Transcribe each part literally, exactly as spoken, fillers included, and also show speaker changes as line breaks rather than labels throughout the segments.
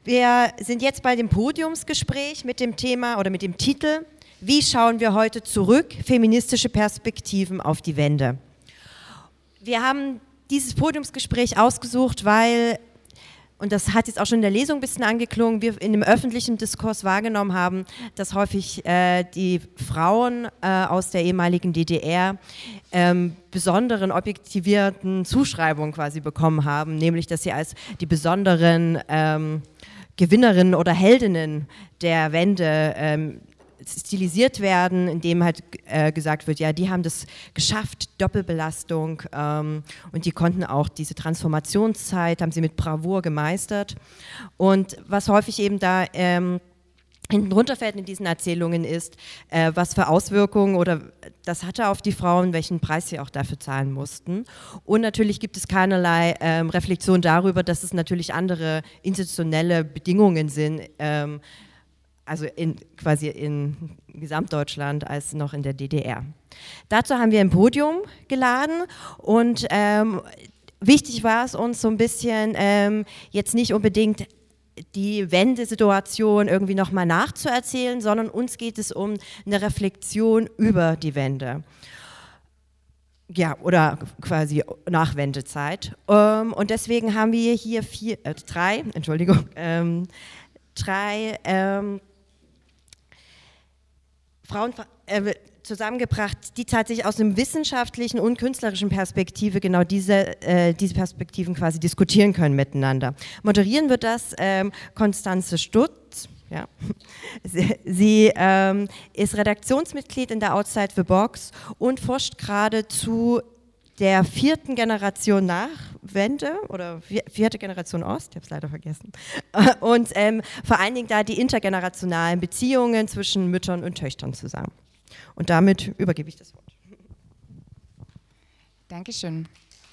Wir sind jetzt bei dem Podiumsgespräch mit dem Thema oder mit dem Titel Wie schauen wir heute zurück? Feministische Perspektiven auf die Wende. Wir haben dieses Podiumsgespräch ausgesucht, weil, und das hat jetzt auch schon in der Lesung ein bisschen angeklungen, wir in dem öffentlichen Diskurs wahrgenommen haben, dass häufig äh, die Frauen äh, aus der ehemaligen D D R ähm, besonderen objektivierten Zuschreibungen quasi bekommen haben, nämlich dass sie als die besonderen ähm, Gewinnerinnen oder Heldinnen der Wende ähm, stilisiert werden, indem halt äh, gesagt wird, ja, die haben das geschafft, Doppelbelastung, ähm, und die konnten auch diese Transformationszeit, haben sie mit Bravour gemeistert. Und was häufig eben da ähm, hinten runterfällt in diesen Erzählungen ist, äh, was für Auswirkungen oder das hatte auf die Frauen, welchen Preis sie auch dafür zahlen mussten. Und natürlich gibt es keinerlei ähm, Reflexion darüber, dass es natürlich andere institutionelle Bedingungen sind, ähm, also in, quasi in Gesamtdeutschland als noch in der D D R. Dazu haben wir ein Podium geladen und ähm, wichtig war es uns so ein bisschen ähm, jetzt nicht unbedingt die Wendesituation irgendwie nochmal nachzuerzählen, sondern uns geht es um eine Reflexion über die Wende. Ja, oder quasi Nachwendezeit. Ähm, und deswegen haben wir hier vier, äh, drei, Entschuldigung, ähm, drei ähm, Frauen äh, zusammengebracht, die tatsächlich aus einem wissenschaftlichen und künstlerischen Perspektive genau diese, äh, diese Perspektiven quasi diskutieren können miteinander. Moderieren wird das ähm, Constanze Stutz. Ja. Sie, sie ähm, ist Redaktionsmitglied in der Outside the Box und forscht gerade zu der vierten Generation Nachwende oder vierte Generation Ost, ich habe es leider vergessen, und ähm, vor allen Dingen da die intergenerationalen Beziehungen zwischen Müttern und Töchtern zusammen. Und damit übergebe ich das Wort.
Dankeschön.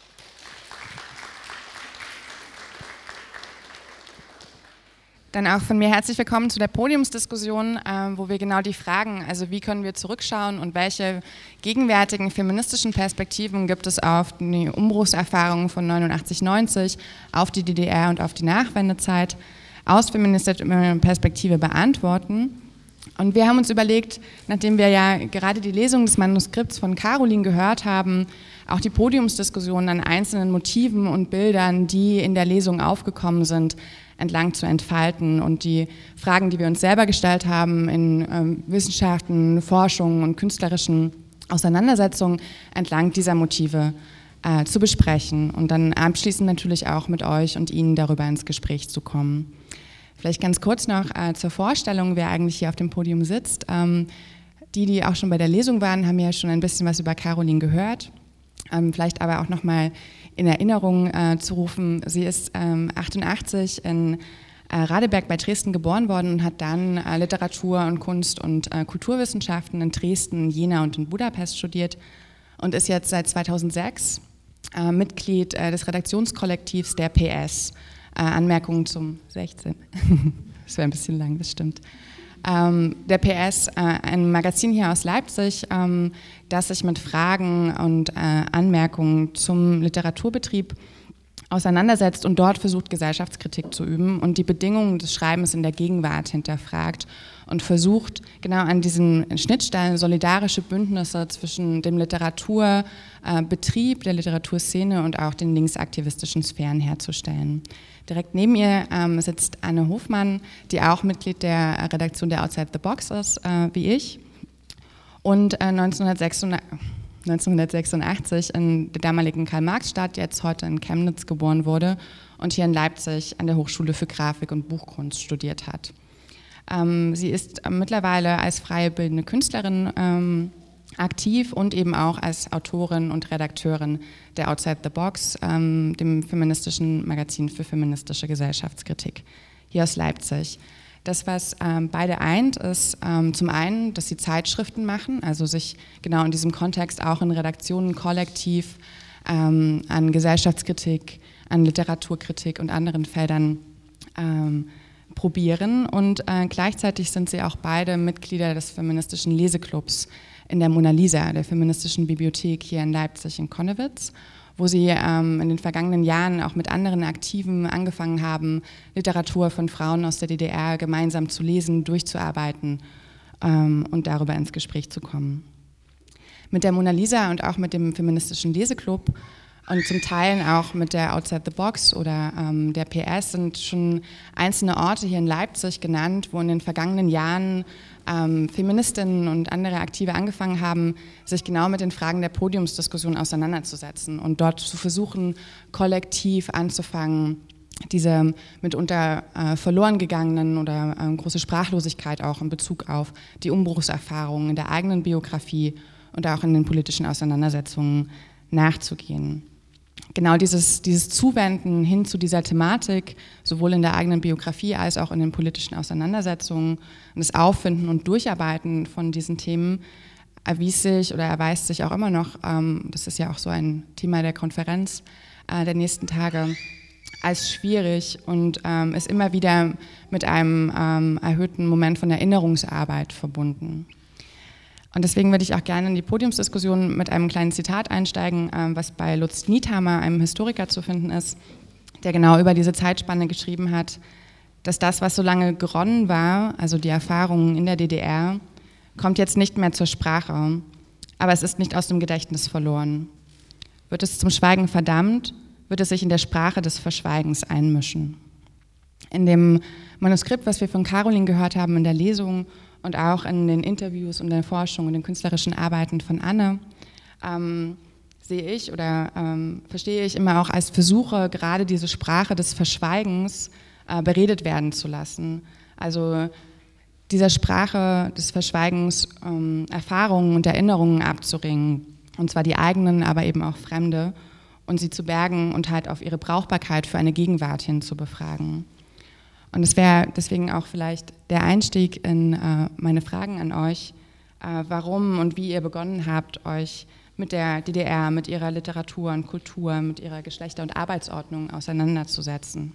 Dann auch von mir herzlich willkommen zu der Podiumsdiskussion, äh, wo wir genau die Fragen, also wie können wir zurückschauen und welche gegenwärtigen feministischen Perspektiven gibt es auf die Umbruchserfahrungen von neunundachtzig neunzig, auf die D D R und auf die Nachwendezeit aus feministischer Perspektive beantworten. Und wir haben uns überlegt, nachdem wir ja gerade die Lesung des Manuskripts von Caroline gehört haben, auch die Podiumsdiskussion an einzelnen Motiven und Bildern, die in der Lesung aufgekommen sind, entlang zu entfalten und die Fragen, die wir uns selber gestellt haben in ähm, Wissenschaften, Forschung und künstlerischen Auseinandersetzungen entlang dieser Motive äh, zu besprechen und dann abschließend natürlich auch mit euch und Ihnen darüber ins Gespräch zu kommen. Vielleicht ganz kurz noch äh, zur Vorstellung, wer eigentlich hier auf dem Podium sitzt. Ähm, die, die auch schon bei der Lesung waren, haben ja schon ein bisschen was über Caroline gehört. Ähm, vielleicht aber auch nochmal in Erinnerung äh, zu rufen, sie ist ähm, achtundachtzig in äh, Radeberg bei Dresden geboren worden und hat dann äh, Literatur und Kunst und äh, Kulturwissenschaften in Dresden, Jena und in Budapest studiert und ist jetzt seit zweitausendsechs äh, Mitglied äh, des Redaktionskollektivs der P S. Äh, Anmerkungen zum sechzehn. Das wäre ein bisschen lang, das stimmt. Ähm, der P S, äh, ein Magazin hier aus Leipzig, ähm, das sich mit Fragen und äh, Anmerkungen zum Literaturbetrieb auseinandersetzt und dort versucht, Gesellschaftskritik zu üben und die Bedingungen des Schreibens in der Gegenwart hinterfragt und versucht, genau an diesen Schnittstellen solidarische Bündnisse zwischen dem Literaturbetrieb, äh, der Literaturszene und auch den linksaktivistischen Sphären herzustellen. Direkt neben ihr ähm, sitzt Anne Hofmann, die auch Mitglied der Redaktion der Outside the Box ist, äh, wie ich. Und äh, neunzehnhundertsechsundachtzig in der damaligen Karl-Marx-Stadt, jetzt heute in Chemnitz geboren wurde und hier in Leipzig an der Hochschule für Grafik und Buchkunst studiert hat. Ähm, sie ist äh, mittlerweile als freie bildende Künstlerin ähm, aktiv und eben auch als Autorin und Redakteurin der Outside the Box, ähm, dem feministischen Magazin für feministische Gesellschaftskritik hier aus Leipzig. Das, was ähm, beide eint, ist ähm, zum einen, dass sie Zeitschriften machen, also sich genau in diesem Kontext auch in Redaktionen kollektiv ähm, an Gesellschaftskritik, an Literaturkritik und anderen Feldern ähm, probieren. Und äh, gleichzeitig sind sie auch beide Mitglieder des feministischen Leseclubs in der Mona Lisa, der feministischen Bibliothek hier in Leipzig in Connewitz, wo sie ähm, in den vergangenen Jahren auch mit anderen Aktiven angefangen haben, Literatur von Frauen aus der D D R gemeinsam zu lesen, durchzuarbeiten ähm, und darüber ins Gespräch zu kommen. Mit der Mona Lisa und auch mit dem feministischen Leseclub und zum Teil auch mit der Outside the Box oder ähm, der P S sind schon einzelne Orte hier in Leipzig genannt, wo in den vergangenen Jahren ähm, Feministinnen und andere Aktive angefangen haben, sich genau mit den Fragen der Podiumsdiskussion auseinanderzusetzen und dort zu versuchen, kollektiv anzufangen, diese mitunter äh, verloren gegangenen oder äh, große Sprachlosigkeit auch in Bezug auf die Umbruchserfahrungen in der eigenen Biografie und auch in den politischen Auseinandersetzungen nachzugehen. Genau dieses, dieses Zuwenden hin zu dieser Thematik, sowohl in der eigenen Biografie als auch in den politischen Auseinandersetzungen und das Auffinden und Durcharbeiten von diesen Themen erwies sich oder erweist sich auch immer noch, ähm, das ist ja auch so ein Thema der Konferenz äh, der nächsten Tage, als schwierig und ähm, ist immer wieder mit einem ähm, erhöhten Moment von Erinnerungsarbeit verbunden. Und deswegen würde ich auch gerne in die Podiumsdiskussion mit einem kleinen Zitat einsteigen, was bei Lutz Niethammer, einem Historiker, zu finden ist, der genau über diese Zeitspanne geschrieben hat, dass das, was so lange geronnen war, also die Erfahrungen in der D D R, kommt jetzt nicht mehr zur Sprache, aber es ist nicht aus dem Gedächtnis verloren. Wird es zum Schweigen verdammt, wird es sich in der Sprache des Verschweigens einmischen. In dem Manuskript, was wir von Caroline gehört haben in der Lesung, und auch in den Interviews und der Forschung und den künstlerischen Arbeiten von Anne ähm, sehe ich oder ähm, verstehe ich immer auch als Versuche, gerade diese Sprache des Verschweigens äh, beredet werden zu lassen. Also dieser Sprache des Verschweigens ähm, Erfahrungen und Erinnerungen abzuringen, und zwar die eigenen, aber eben auch fremde, und sie zu bergen und halt auf ihre Brauchbarkeit für eine Gegenwart hin zu befragen. Und es wäre deswegen auch vielleicht der Einstieg in äh, meine Fragen an euch, äh, warum und wie ihr begonnen habt, euch mit der D D R, mit ihrer Literatur und Kultur, mit ihrer Geschlechter- und Arbeitsordnung auseinanderzusetzen.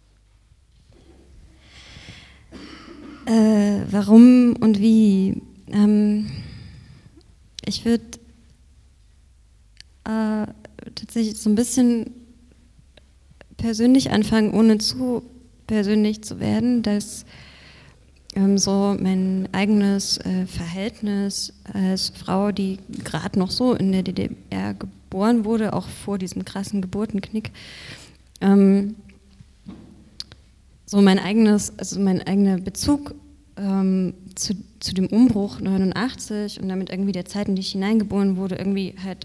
Äh, warum und wie? Ähm, ich würde äh, tatsächlich so ein bisschen persönlich anfangen, ohne zu persönlich zu werden, dass ähm, so mein eigenes äh, Verhältnis als Frau, die gerade noch so in der D D R geboren wurde, auch vor diesem krassen Geburtenknick, ähm, so mein eigenes, also mein eigener Bezug ähm, zu, zu dem Umbruch neunundachtzig und damit irgendwie der Zeit, in die ich hineingeboren wurde, irgendwie halt,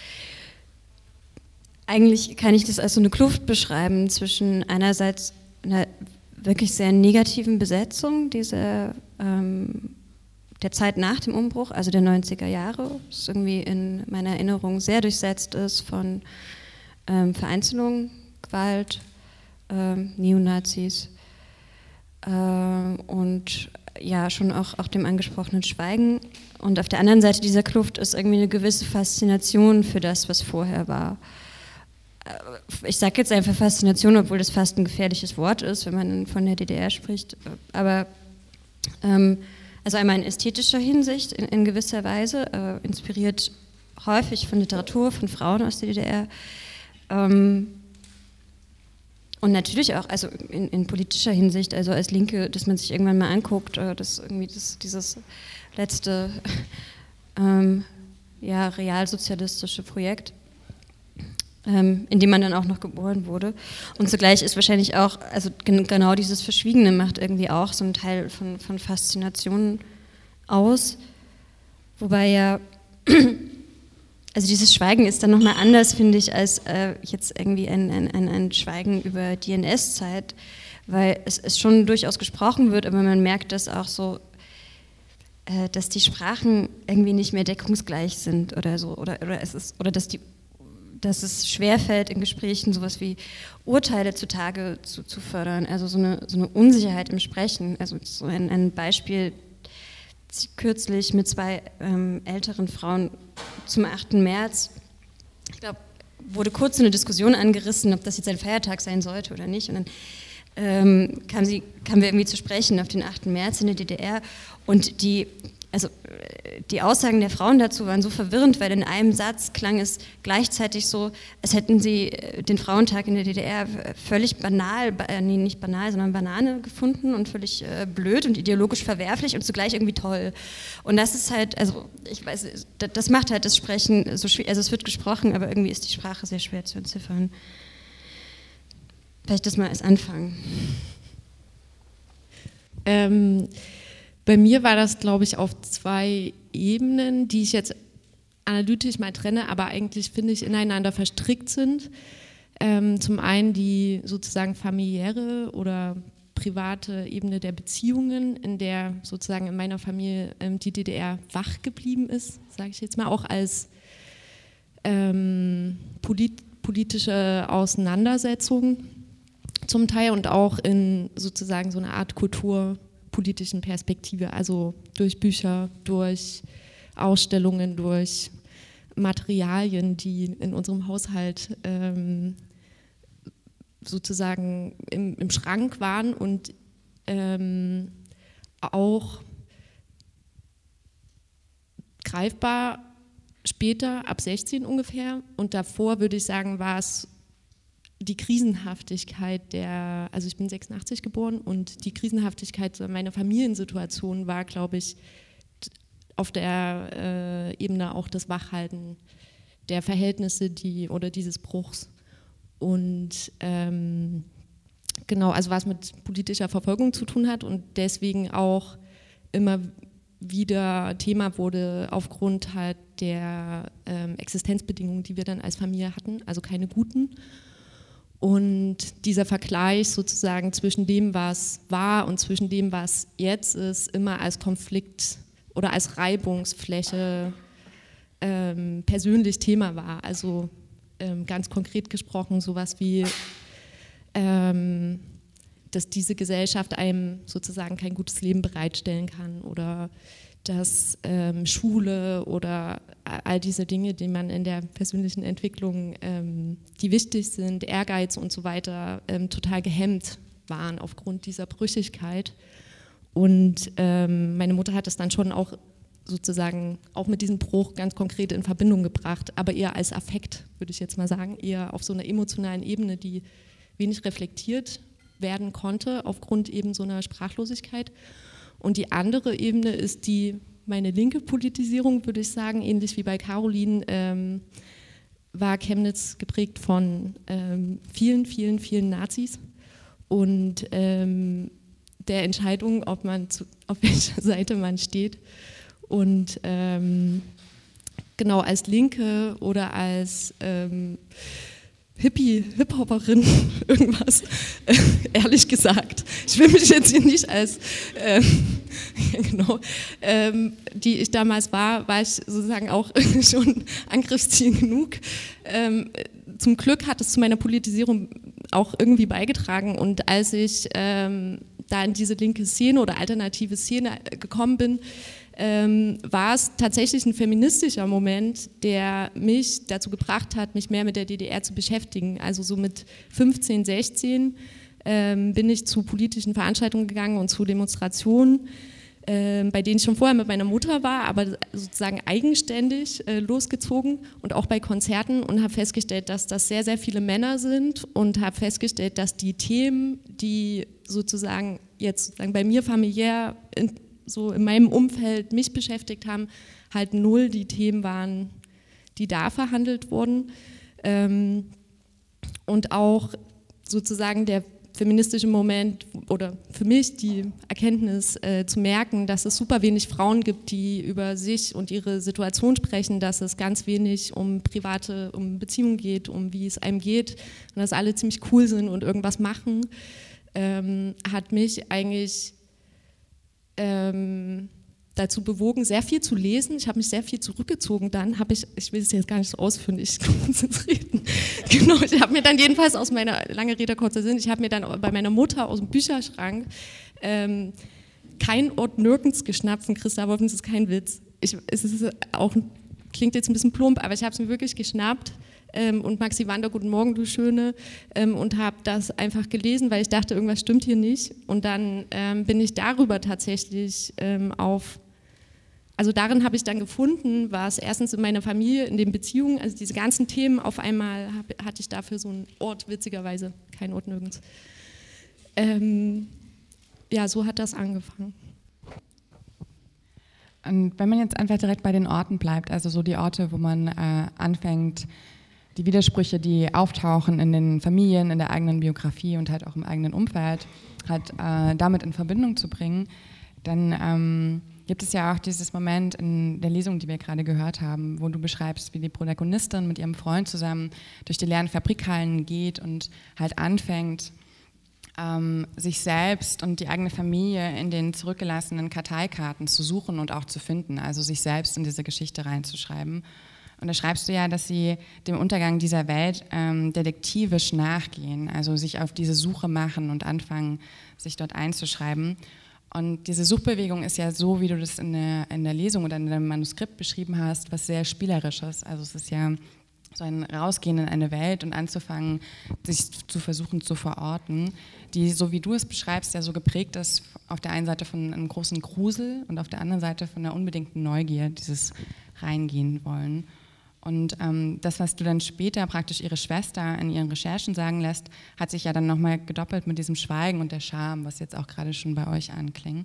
eigentlich kann ich das als so eine Kluft beschreiben zwischen einerseits einer wirklich sehr negativen Besetzung dieser, ähm, der Zeit nach dem Umbruch, also der neunziger Jahre, das irgendwie in meiner Erinnerung sehr durchsetzt ist von ähm, Vereinzelung, Gewalt, ähm, Neonazis äh, und ja, schon auch, auch dem angesprochenen Schweigen. Und auf der anderen Seite dieser Kluft ist irgendwie eine gewisse Faszination für das, was vorher war. Ich sage jetzt einfach Faszination, obwohl das fast ein gefährliches Wort ist, wenn man von der D D R spricht, aber ähm, also einmal in ästhetischer Hinsicht in, in gewisser Weise, äh, inspiriert häufig von Literatur, von Frauen aus der D D R ähm, und natürlich auch also in, in politischer Hinsicht, also als Linke, dass man sich irgendwann mal anguckt, äh, dass irgendwie das, dieses letzte ähm, ja, realsozialistische Projekt, in dem man dann auch noch geboren wurde. Und zugleich ist wahrscheinlich auch, also genau dieses Verschwiegene macht irgendwie auch so einen Teil von, von Faszination aus, wobei ja, also dieses Schweigen ist dann nochmal anders, finde ich, als äh, jetzt irgendwie ein, ein, ein, ein Schweigen über die N S-Zeit, weil es, es schon durchaus gesprochen wird, aber man merkt, dass auch so, äh, dass die Sprachen irgendwie nicht mehr deckungsgleich sind oder so, oder, oder, es ist, oder dass die dass es schwerfällt, in Gesprächen sowas wie Urteile zutage zu, zu fördern, also so eine, so eine Unsicherheit im Sprechen. Also so ein, ein Beispiel kürzlich mit zwei ähm, älteren Frauen zum achten März. Ich glaube, wurde kurz so eine Diskussion angerissen, ob das jetzt ein Feiertag sein sollte oder nicht. Und dann ähm, kam sie, kamen wir irgendwie zu sprechen auf den achten März in der D D R und die also die Aussagen der Frauen dazu waren so verwirrend, weil in einem Satz klang es gleichzeitig so, als hätten sie den Frauentag in der D D R völlig banal, nee, nicht banal, sondern Banane gefunden und völlig äh, blöd und ideologisch verwerflich und zugleich irgendwie toll. Und das ist halt, also ich weiß, das macht halt das Sprechen so schwierig, also es wird gesprochen, aber irgendwie ist die Sprache sehr schwer zu entziffern. Vielleicht das mal als Anfang.
Ähm, bei mir war das, glaube ich, auf zwei Ebenen, die ich jetzt analytisch mal trenne, aber eigentlich, finde ich, ineinander verstrickt sind. Ähm, zum einen die sozusagen familiäre oder private Ebene der Beziehungen, in der sozusagen in meiner Familie ähm, die D D R wach geblieben ist, sage ich jetzt mal, auch als ähm, polit- politische Auseinandersetzung zum Teil und auch in sozusagen so einer Art kulturpolitischen Perspektive, also durch Bücher, durch Ausstellungen, durch Materialien, die in unserem Haushalt ähm, sozusagen im, im Schrank waren und ähm, auch greifbar später, ab sechzehn ungefähr, und davor würde ich sagen, war es die Krisenhaftigkeit der, also ich bin sechsundachtzig geboren und die Krisenhaftigkeit meiner Familiensituation war, glaube ich, auf der äh, Ebene auch das Wachhalten der Verhältnisse, die oder dieses Bruchs. Und ähm, genau, also was mit politischer Verfolgung zu tun hat und deswegen auch immer wieder Thema wurde aufgrund halt der ähm, Existenzbedingungen, die wir dann als Familie hatten, also keine guten. Und dieser Vergleich sozusagen zwischen dem, was war und zwischen dem, was jetzt ist, immer als Konflikt oder als Reibungsfläche ähm, persönlich Thema war. Also ähm, ganz konkret gesprochen sowas wie, ähm, dass diese Gesellschaft einem sozusagen kein gutes Leben bereitstellen kann oder dass ähm, Schule oder all diese Dinge, die man in der persönlichen Entwicklung, ähm, die wichtig sind, Ehrgeiz und so weiter, ähm, total gehemmt waren aufgrund dieser Brüchigkeit. Und ähm, meine Mutter hat es dann schon auch sozusagen auch mit diesem Bruch ganz konkret in Verbindung gebracht, aber eher als Affekt, würde ich jetzt mal sagen, eher auf so einer emotionalen Ebene, die wenig reflektiert werden konnte aufgrund eben so einer Sprachlosigkeit. Und die andere Ebene ist die, meine linke Politisierung, würde ich sagen, ähnlich wie bei Caroline, ähm, war Chemnitz geprägt von ähm, vielen, vielen, vielen Nazis und ähm, der Entscheidung, ob man zu, auf welcher Seite man steht. Und ähm, genau als Linke oder als ähm, Hippie, Hip-Hopperin, irgendwas, äh, ehrlich gesagt. Ich will mich jetzt hier nicht als, ähm, genau, ähm, die ich damals war, war ich sozusagen auch schon Angriffsziel genug. Ähm, zum Glück hat es zu meiner Politisierung auch irgendwie beigetragen und als ich ähm, da in diese linke Szene oder alternative Szene gekommen bin, Ähm, war es tatsächlich ein feministischer Moment, der mich dazu gebracht hat, mich mehr mit der D D R zu beschäftigen. Also so mit fünfzehn, sechzehn ähm, bin ich zu politischen Veranstaltungen gegangen und zu Demonstrationen, ähm, bei denen ich schon vorher mit meiner Mutter war, aber sozusagen eigenständig äh, losgezogen und auch bei Konzerten und habe festgestellt, dass das sehr, sehr viele Männer sind und habe festgestellt, dass die Themen, die sozusagen jetzt sozusagen bei mir familiär in, so in meinem Umfeld mich beschäftigt haben, halt null die Themen waren, die da verhandelt wurden. Ähm, und auch sozusagen der feministische Moment oder für mich die Erkenntnis äh, zu merken, dass es super wenig Frauen gibt, die über sich und ihre Situation sprechen, dass es ganz wenig um private, um Beziehungen geht, um wie es einem geht und dass alle ziemlich cool sind und irgendwas machen, ähm, hat mich eigentlich Ähm, dazu bewogen, sehr viel zu lesen. Ich habe mich sehr viel zurückgezogen. Dann habe ich, ich will es jetzt gar nicht so ausführen, ich kann uns jetzt reden. Genau, ich habe mir dann jedenfalls aus meiner, lange Rede, kurzer Sinn, ich habe mir dann bei meiner Mutter aus dem Bücherschrank ähm, kein Ort nirgends geschnappt von Christa Wolf, das ist kein Witz. Ich, es ist auch, klingt jetzt ein bisschen plump, aber ich habe es mir wirklich geschnappt. Ähm, und Maxi Wander, guten Morgen, du Schöne, ähm, und habe das einfach gelesen, weil ich dachte, irgendwas stimmt hier nicht. Und dann ähm, bin ich darüber tatsächlich ähm, auf also darin habe ich dann gefunden, war es erstens in meiner Familie, in den Beziehungen, also diese ganzen Themen, auf einmal hab, hatte ich dafür so einen Ort, witzigerweise, kein Ort nirgends. Ähm, ja, so hat das angefangen.
Und wenn man jetzt einfach direkt bei den Orten bleibt, also so die Orte, wo man äh, anfängt, die Widersprüche, die auftauchen in den Familien, in der eigenen Biografie und halt auch im eigenen Umfeld, halt äh, damit in Verbindung zu bringen, dann ähm, gibt es ja auch dieses Moment in der Lesung, die wir gerade gehört haben, wo du beschreibst, wie die Protagonistin mit ihrem Freund zusammen durch die leeren Fabrikhallen geht und halt anfängt, ähm, sich selbst und die eigene Familie in den zurückgelassenen Karteikarten zu suchen und auch zu finden, also sich selbst in diese Geschichte reinzuschreiben. Und da schreibst du ja, dass sie dem Untergang dieser Welt ähm, detektivisch nachgehen, also sich auf diese Suche machen und anfangen, sich dort einzuschreiben. Und diese Suchbewegung ist ja so, wie du das in der, in der Lesung oder in deinem Manuskript beschrieben hast, was sehr Spielerisches. Also es ist ja so ein Rausgehen in eine Welt und anzufangen, sich zu versuchen zu verorten, die, so wie du es beschreibst, ja so geprägt ist auf der einen Seite von einem großen Grusel und auf der anderen Seite von einer unbedingten Neugier, dieses Reingehen wollen. Und ähm, das, was du dann später praktisch ihre Schwester in ihren Recherchen sagen lässt, hat sich ja dann nochmal gedoppelt mit diesem Schweigen und der Scham, was jetzt auch gerade schon bei euch anklingt.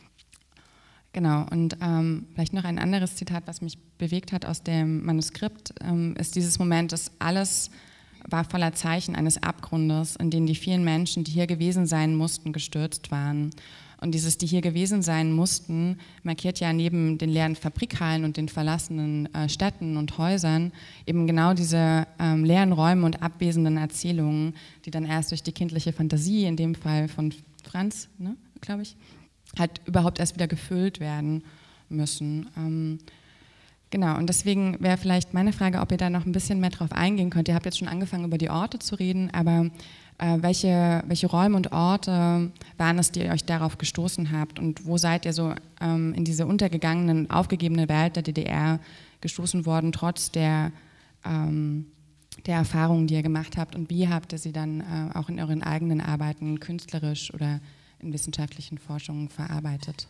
Genau, und ähm, vielleicht noch ein anderes Zitat, was mich bewegt hat aus dem Manuskript, ähm, ist dieses Moment, dass alles war voller Zeichen eines Abgrundes, in den die vielen Menschen, die hier gewesen sein mussten, gestürzt waren. Und dieses, die hier gewesen sein mussten, markiert ja neben den leeren Fabrikhallen und den verlassenen äh, Städten und Häusern eben genau diese ähm, leeren Räume und abwesenden Erzählungen, die dann erst durch die kindliche Fantasie, in dem Fall von Franz, ne, glaube ich, halt überhaupt erst wieder gefüllt werden müssen. Ähm, genau, und deswegen wäre vielleicht meine Frage, ob ihr da noch ein bisschen mehr drauf eingehen könnt. Ihr habt jetzt schon angefangen, über die Orte zu reden, aber äh, welche, welche Räume und Orte waren es, die ihr euch darauf gestoßen habt und wo seid ihr so ähm, in diese untergegangenen, aufgegebene Welt der D D R gestoßen worden, trotz der, ähm, der Erfahrungen, die ihr gemacht habt, und wie habt ihr sie dann äh, auch in euren eigenen Arbeiten künstlerisch oder in wissenschaftlichen Forschungen verarbeitet?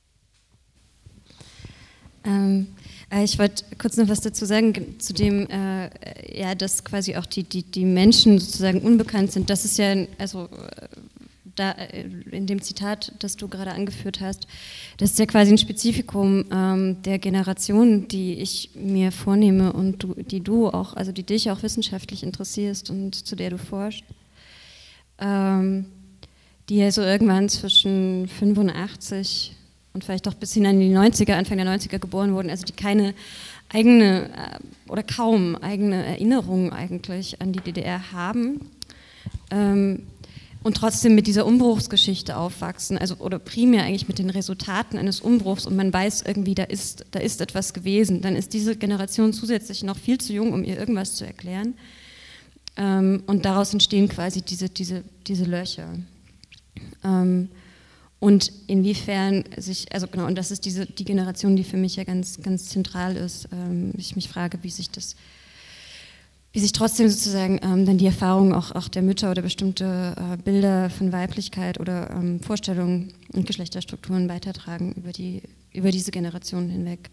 Ähm, ich wollte kurz noch was dazu sagen, zu dem, äh, ja, dass quasi auch die, die, die Menschen sozusagen unbekannt sind. Das ist ja, also da in dem Zitat, das du gerade angeführt hast, das ist ja quasi ein Spezifikum ähm, der Generation, die ich mir vornehme und du, die du auch, also die dich auch wissenschaftlich interessierst und zu der du forschst. Ähm, die ja so irgendwann zwischen fünfundachtzig und vielleicht auch bis hinein in die neunziger, Anfang der neunziger geboren wurden, also die keine eigene oder kaum eigene Erinnerung eigentlich an die D D R haben ähm, und trotzdem mit dieser Umbruchsgeschichte aufwachsen, also oder primär eigentlich mit den Resultaten eines Umbruchs, und man weiß irgendwie, da ist, da ist etwas gewesen, dann ist diese Generation zusätzlich noch viel zu jung, um ihr irgendwas zu erklären, ähm, und daraus entstehen quasi diese, diese, diese Löcher. Ähm, und inwiefern sich, also genau, und das ist diese, die Generation, die für mich ja ganz, ganz zentral ist. Ähm, ich mich frage, wie sich das, wie sich trotzdem sozusagen ähm, dann die Erfahrung auch, auch der Mütter oder bestimmte äh, Bilder von Weiblichkeit oder ähm, Vorstellungen und Geschlechterstrukturen weitertragen über, die, über diese Generation hinweg.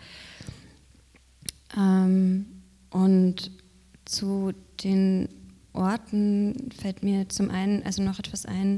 Ähm, und zu den Orten fällt mir zum einen also noch etwas ein,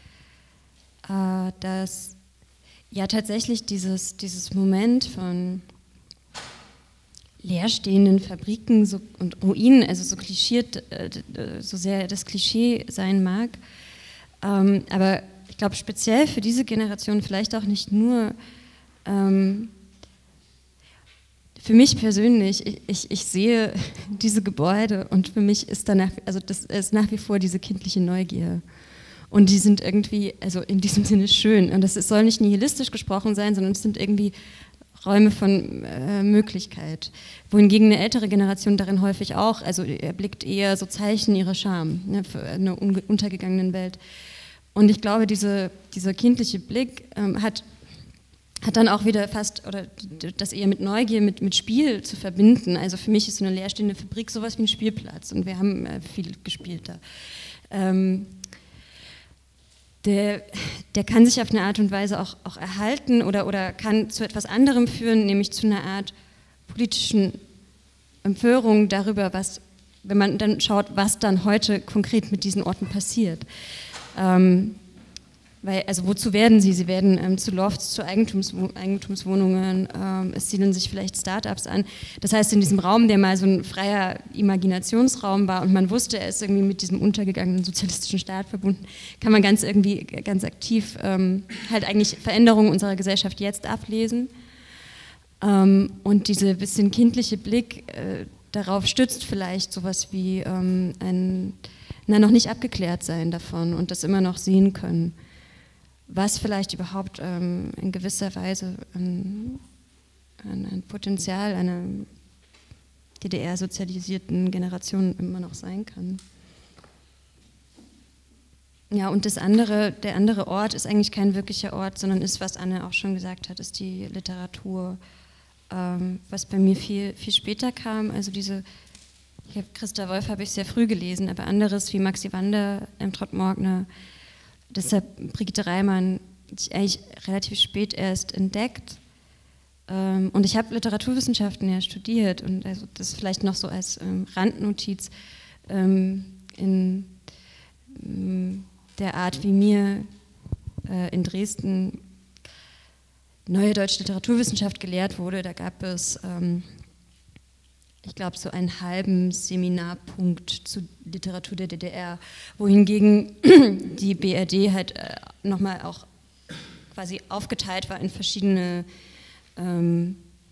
dass ja tatsächlich dieses, dieses Moment von leerstehenden Fabriken so, und Ruinen, also so klischiert, so sehr das Klischee sein mag, ähm, aber ich glaube speziell für diese Generation vielleicht auch nicht nur, ähm, für mich persönlich, ich, ich, ich sehe diese Gebäude und für mich ist danach, also das ist nach wie vor diese kindliche Neugier. Und die sind irgendwie, also in diesem Sinne schön. Und das ist, soll nicht nihilistisch gesprochen sein, sondern es sind irgendwie Räume von äh, Möglichkeit. Wohingegen eine ältere Generation darin häufig auch, also erblickt eher so Zeichen ihrer Scham, ne, für eine untergegangenen Welt. Und ich glaube, diese, dieser kindliche Blick ähm, hat, hat dann auch wieder fast, oder das eher mit Neugier, mit, mit Spiel zu verbinden. Also für mich ist so eine leerstehende Fabrik sowas wie ein Spielplatz. Und wir haben äh, viel gespielt da. Ähm, der, der kann sich auf eine Art und Weise auch, auch erhalten oder, oder kann zu etwas anderem führen, nämlich zu einer Art politischen Empörung darüber, was, wenn man dann schaut, was dann heute konkret mit diesen Orten passiert. Ähm, weil, also wozu werden sie? Sie werden ähm, zu Lofts, zu Eigentumswo- Eigentumswohnungen, ähm, es siedeln sich vielleicht Start-ups an. Das heißt, in diesem Raum, der mal so ein freier Imaginationsraum war und man wusste, er ist irgendwie mit diesem untergegangenen sozialistischen Staat verbunden, kann man ganz irgendwie, ganz aktiv ähm, halt eigentlich Veränderungen unserer Gesellschaft jetzt ablesen. Ähm, und dieser bisschen kindliche Blick äh, darauf stützt vielleicht sowas wie ähm, ein na, noch nicht abgeklärt sein davon und das immer noch sehen können, was vielleicht überhaupt ähm, in gewisser Weise ein, ein, ein Potenzial einer D D R-sozialisierten Generation immer noch sein kann. Ja, und das andere, der andere Ort ist eigentlich kein wirklicher Ort, sondern ist, was Anne auch schon gesagt hat, ist die Literatur, ähm, was bei mir viel, viel später kam, also diese Ich habe Christa Wolf habe ich sehr früh gelesen, aber anderes wie Maxi Wander, Emtrud Morgner, deshalb Brigitte Reimann, die ich eigentlich relativ spät erst entdeckt. Und ich habe Literaturwissenschaften ja studiert und also das vielleicht noch so als Randnotiz in der Art, wie mir in Dresden neue deutsche Literaturwissenschaft gelehrt wurde. Da gab es ich glaube, so einen halben Seminarpunkt zu Literatur der D D R, wohingegen die B R D halt äh, nochmal auch quasi aufgeteilt war in verschiedene, ähm,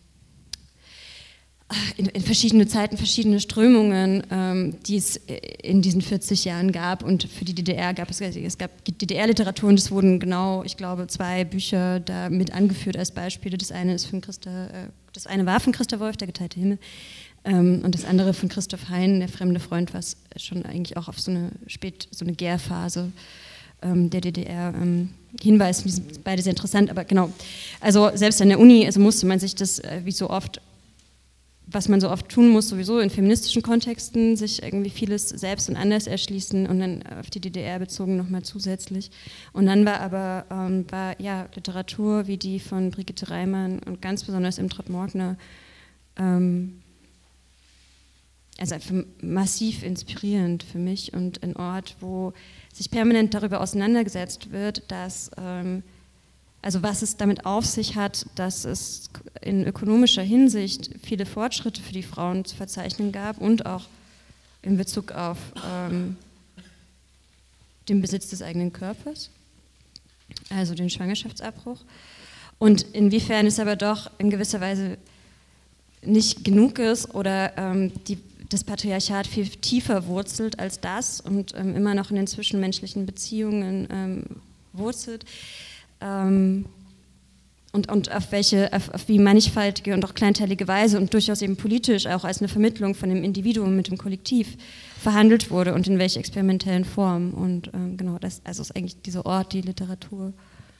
in, in verschiedene Zeiten, verschiedene Strömungen, ähm, die es in diesen vierzig Jahren gab. Und für die D D R gab es, es gab D D R-Literatur und es wurden genau, ich glaube, zwei Bücher da mit angeführt als Beispiele. Das eine ist von Christa, äh, das eine war von Christa Wolf, Der geteilte Himmel. Und das andere von Christoph Hein, Der fremde Freund, was schon eigentlich auch auf so eine spät, so eine Gärphase ähm, der D D R ähm, hinweist. Die sind beide sehr interessant, aber genau. Also selbst an der Uni, also musste man sich das, äh, wie so oft, was man so oft tun muss, sowieso in feministischen Kontexten, sich irgendwie vieles selbst und anders erschließen und dann auf die D D R bezogen nochmal zusätzlich. Und dann war aber ähm, war, ja, Literatur wie die von Brigitte Reimann und ganz besonders Emtrud Morgner ähm, also massiv inspirierend für mich und ein Ort, wo sich permanent darüber auseinandergesetzt wird, dass, ähm, also was es damit auf sich hat, dass es in ökonomischer Hinsicht viele Fortschritte für die Frauen zu verzeichnen gab und auch in Bezug auf ähm, den Besitz des eigenen Körpers, also den Schwangerschaftsabbruch. Und inwiefern es aber doch in gewisser Weise nicht genug ist oder ähm, die das Patriarchat viel tiefer wurzelt als das und ähm, immer noch in den zwischenmenschlichen Beziehungen ähm, wurzelt ähm, und, und auf welche, auf, auf wie mannigfaltige und auch kleinteilige Weise und durchaus eben politisch auch als eine Vermittlung von dem Individuum mit dem Kollektiv verhandelt wurde und in welche experimentellen Formen und ähm, genau das, also ist eigentlich dieser Ort, die Literatur.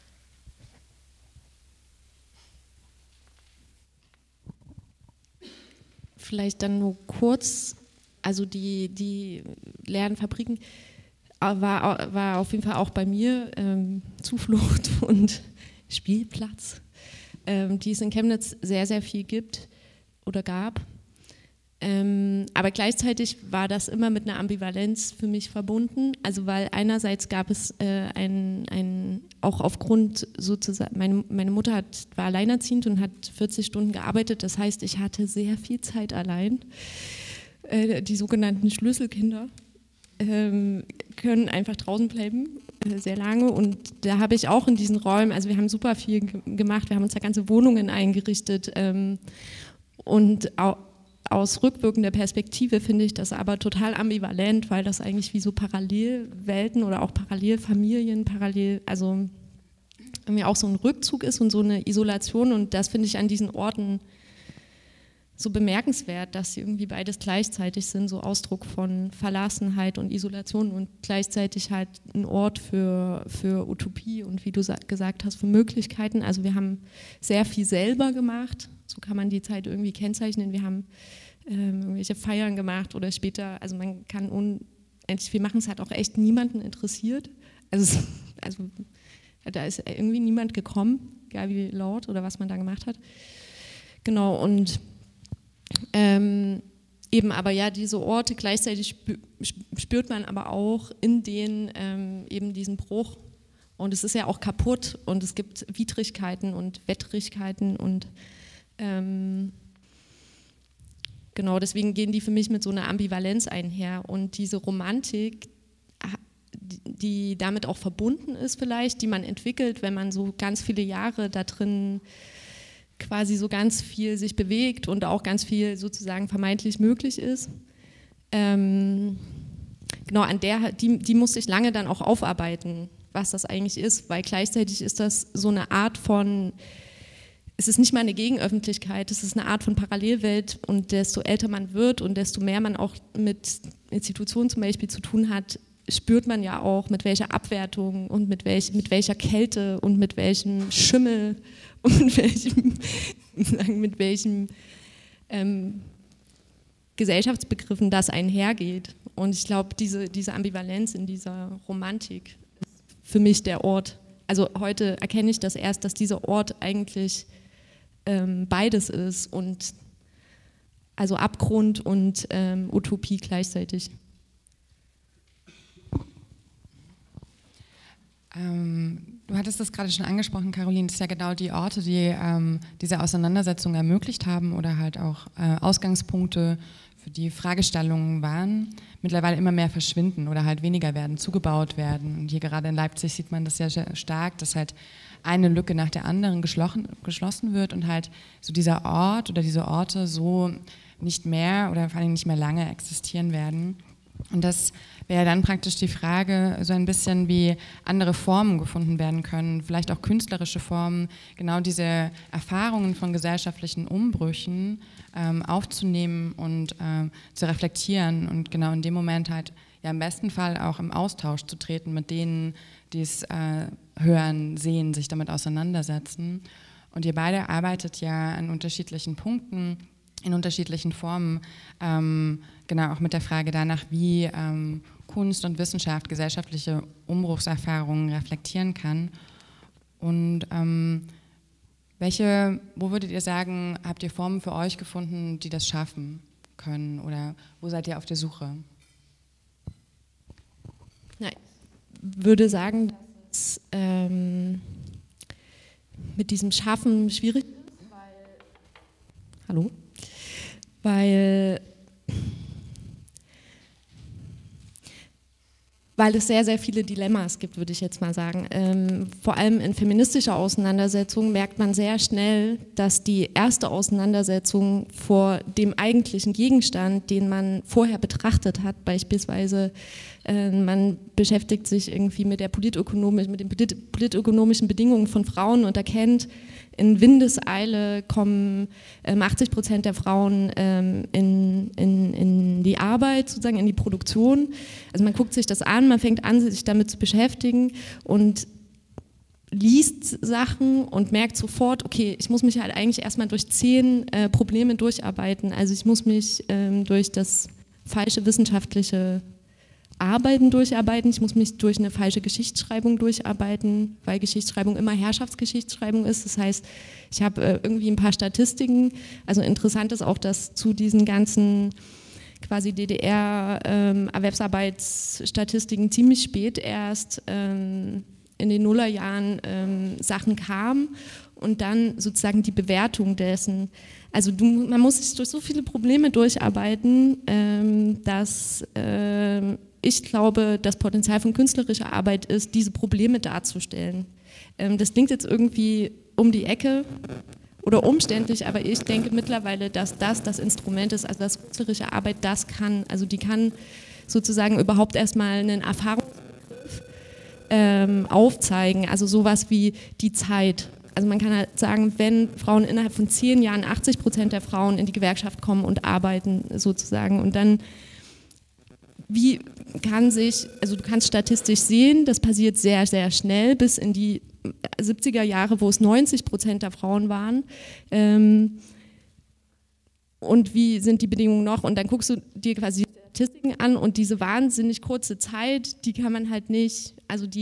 Vielleicht dann nur kurz, also die, die leeren Fabriken war, war auf jeden Fall auch bei mir ähm, Zuflucht und Spielplatz, ähm, die es in Chemnitz sehr, sehr viel gibt oder gab. Ähm, aber gleichzeitig war das immer mit einer Ambivalenz für mich verbunden, also weil einerseits gab es äh, ein, ein, auch aufgrund sozusagen, meine, meine Mutter hat, war alleinerziehend und hat vierzig Stunden gearbeitet, das heißt, ich hatte sehr viel Zeit allein. Äh, die sogenannten Schlüsselkinder ähm, können einfach draußen bleiben, äh, sehr lange und da habe ich auch in diesen Räumen, also wir haben super viel ge- gemacht, wir haben uns da ganze Wohnungen eingerichtet ähm, und auch aus rückwirkender Perspektive finde ich das aber total ambivalent, weil das eigentlich wie so Parallelwelten oder auch Parallelfamilien, parallel, also irgendwie auch so ein Rückzug ist und so eine Isolation und das finde ich an diesen Orten so bemerkenswert, dass sie irgendwie beides gleichzeitig sind, so Ausdruck von Verlassenheit und Isolation und gleichzeitig halt ein Ort für, für Utopie und wie du gesagt hast, für Möglichkeiten. Also wir haben sehr viel selber gemacht, so kann man die Zeit irgendwie kennzeichnen. Wir haben ähm, irgendwelche Feiern gemacht oder später, also man kann unendlich viel machen, es hat auch echt niemanden interessiert. Also also da ist irgendwie niemand gekommen, egal wie laut oder was man da gemacht hat. Genau, und ähm, eben aber ja, diese Orte, gleichzeitig spürt man aber auch in denen ähm, eben diesen Bruch. Und es ist ja auch kaputt und es gibt Widrigkeiten und Wettrigkeiten und ähm, genau, deswegen gehen die für mich mit so einer Ambivalenz einher. Und diese Romantik, die damit auch verbunden ist vielleicht, die man entwickelt, wenn man so ganz viele Jahre da drin quasi so ganz viel sich bewegt und auch ganz viel sozusagen vermeintlich möglich ist. Ähm, genau, an der, die, die musste ich lange dann auch aufarbeiten, was das eigentlich ist, weil gleichzeitig ist das so eine Art von, es ist nicht mal eine Gegenöffentlichkeit, es ist eine Art von Parallelwelt und desto älter man wird und desto mehr man auch mit Institutionen zum Beispiel zu tun hat, spürt man ja auch, mit welcher Abwertung und mit, welch, mit welcher Kälte und mit welchem Schimmel und mit welchem, mit welchem ähm, Gesellschaftsbegriffen das einhergeht. Und ich glaube, diese, diese Ambivalenz in dieser Romantik ist für mich der Ort. Also heute erkenne ich das erst, dass dieser Ort eigentlich ähm, beides ist und also Abgrund und ähm, Utopie gleichzeitig.
Ähm, du hattest das gerade schon angesprochen, Caroline, das ist ja genau die Orte, die ähm, diese Auseinandersetzung ermöglicht haben oder halt auch äh, Ausgangspunkte für die Fragestellungen waren, mittlerweile immer mehr verschwinden oder halt weniger werden, zugebaut werden. Und hier gerade in Leipzig sieht man das ja sehr stark, dass halt eine Lücke nach der anderen geschlossen, geschlossen wird und halt so dieser Ort oder diese Orte so nicht mehr oder vor allem nicht mehr lange existieren werden. Und das wäre dann praktisch die Frage, so ein bisschen wie andere Formen gefunden werden können, vielleicht auch künstlerische Formen, genau diese Erfahrungen von gesellschaftlichen Umbrüchen ähm, aufzunehmen und ähm, zu reflektieren und genau in dem Moment halt ja im besten Fall auch im Austausch zu treten mit denen, die es äh, hören, sehen, sich damit auseinandersetzen. Und ihr beide arbeitet ja an unterschiedlichen Punkten, in unterschiedlichen Formen, ähm, genau auch mit der Frage danach, wie ähm, Kunst und Wissenschaft gesellschaftliche Umbruchserfahrungen reflektieren kann. Und ähm, welche, wo würdet ihr sagen, habt ihr Formen für euch gefunden, die das schaffen können? Oder wo seid ihr auf der Suche?
Ja, ich würde sagen, dass ähm, mit diesem Schaffen schwierig ist, weil, hallo? Weil, weil es sehr, sehr viele Dilemmas gibt, würde ich jetzt mal sagen. Ähm, vor allem in feministischer Auseinandersetzung merkt man sehr schnell, dass die erste Auseinandersetzung vor dem eigentlichen Gegenstand, den man vorher betrachtet hat, beispielsweise äh, man beschäftigt sich irgendwie mit, der politökonomisch, mit den polit politökonomischen Bedingungen von Frauen und erkennt, in Windeseile kommen ähm, achtzig Prozent der Frauen ähm, in, in, in die Arbeit, sozusagen in die Produktion. Also man guckt sich das an, man fängt an, sich damit zu beschäftigen und liest Sachen und merkt sofort, okay, ich muss mich halt eigentlich erstmal durch zehn äh, Probleme durcharbeiten. Also ich muss mich ähm, durch das falsche wissenschaftliche Arbeiten durcharbeiten, ich muss mich durch eine falsche Geschichtsschreibung durcharbeiten, weil Geschichtsschreibung immer Herrschaftsgeschichtsschreibung ist. Das heißt, ich habe äh, irgendwie ein paar Statistiken. Also interessant ist auch, dass zu diesen ganzen quasi D D R-Erwerbsarbeitsstatistiken ähm, ziemlich spät erst ähm, in den Nullerjahren ähm, Sachen kamen und dann sozusagen die Bewertung dessen. Also du, man muss sich durch so viele Probleme durcharbeiten, ähm, dass ähm, ich glaube, das Potenzial von künstlerischer Arbeit ist, diese Probleme darzustellen. Ähm, das klingt jetzt irgendwie um die Ecke oder umständlich, aber ich denke mittlerweile, dass das das Instrument ist, also dass künstlerische Arbeit das kann. Also die kann sozusagen überhaupt erstmal einen Erfahrungsbegriff ähm, aufzeigen, also sowas wie die Zeit. Also man kann halt sagen, wenn Frauen innerhalb von zehn Jahren achtzig Prozent der Frauen in die Gewerkschaft kommen und arbeiten sozusagen und dann wie kann sich, also du kannst statistisch sehen, das passiert sehr, sehr schnell bis in die siebziger Jahre, wo es neunzig Prozent der Frauen waren. Ähm, und wie sind die Bedingungen noch? Und dann guckst du dir quasi die Statistiken an und diese wahnsinnig kurze Zeit, die kann man halt nicht, also die,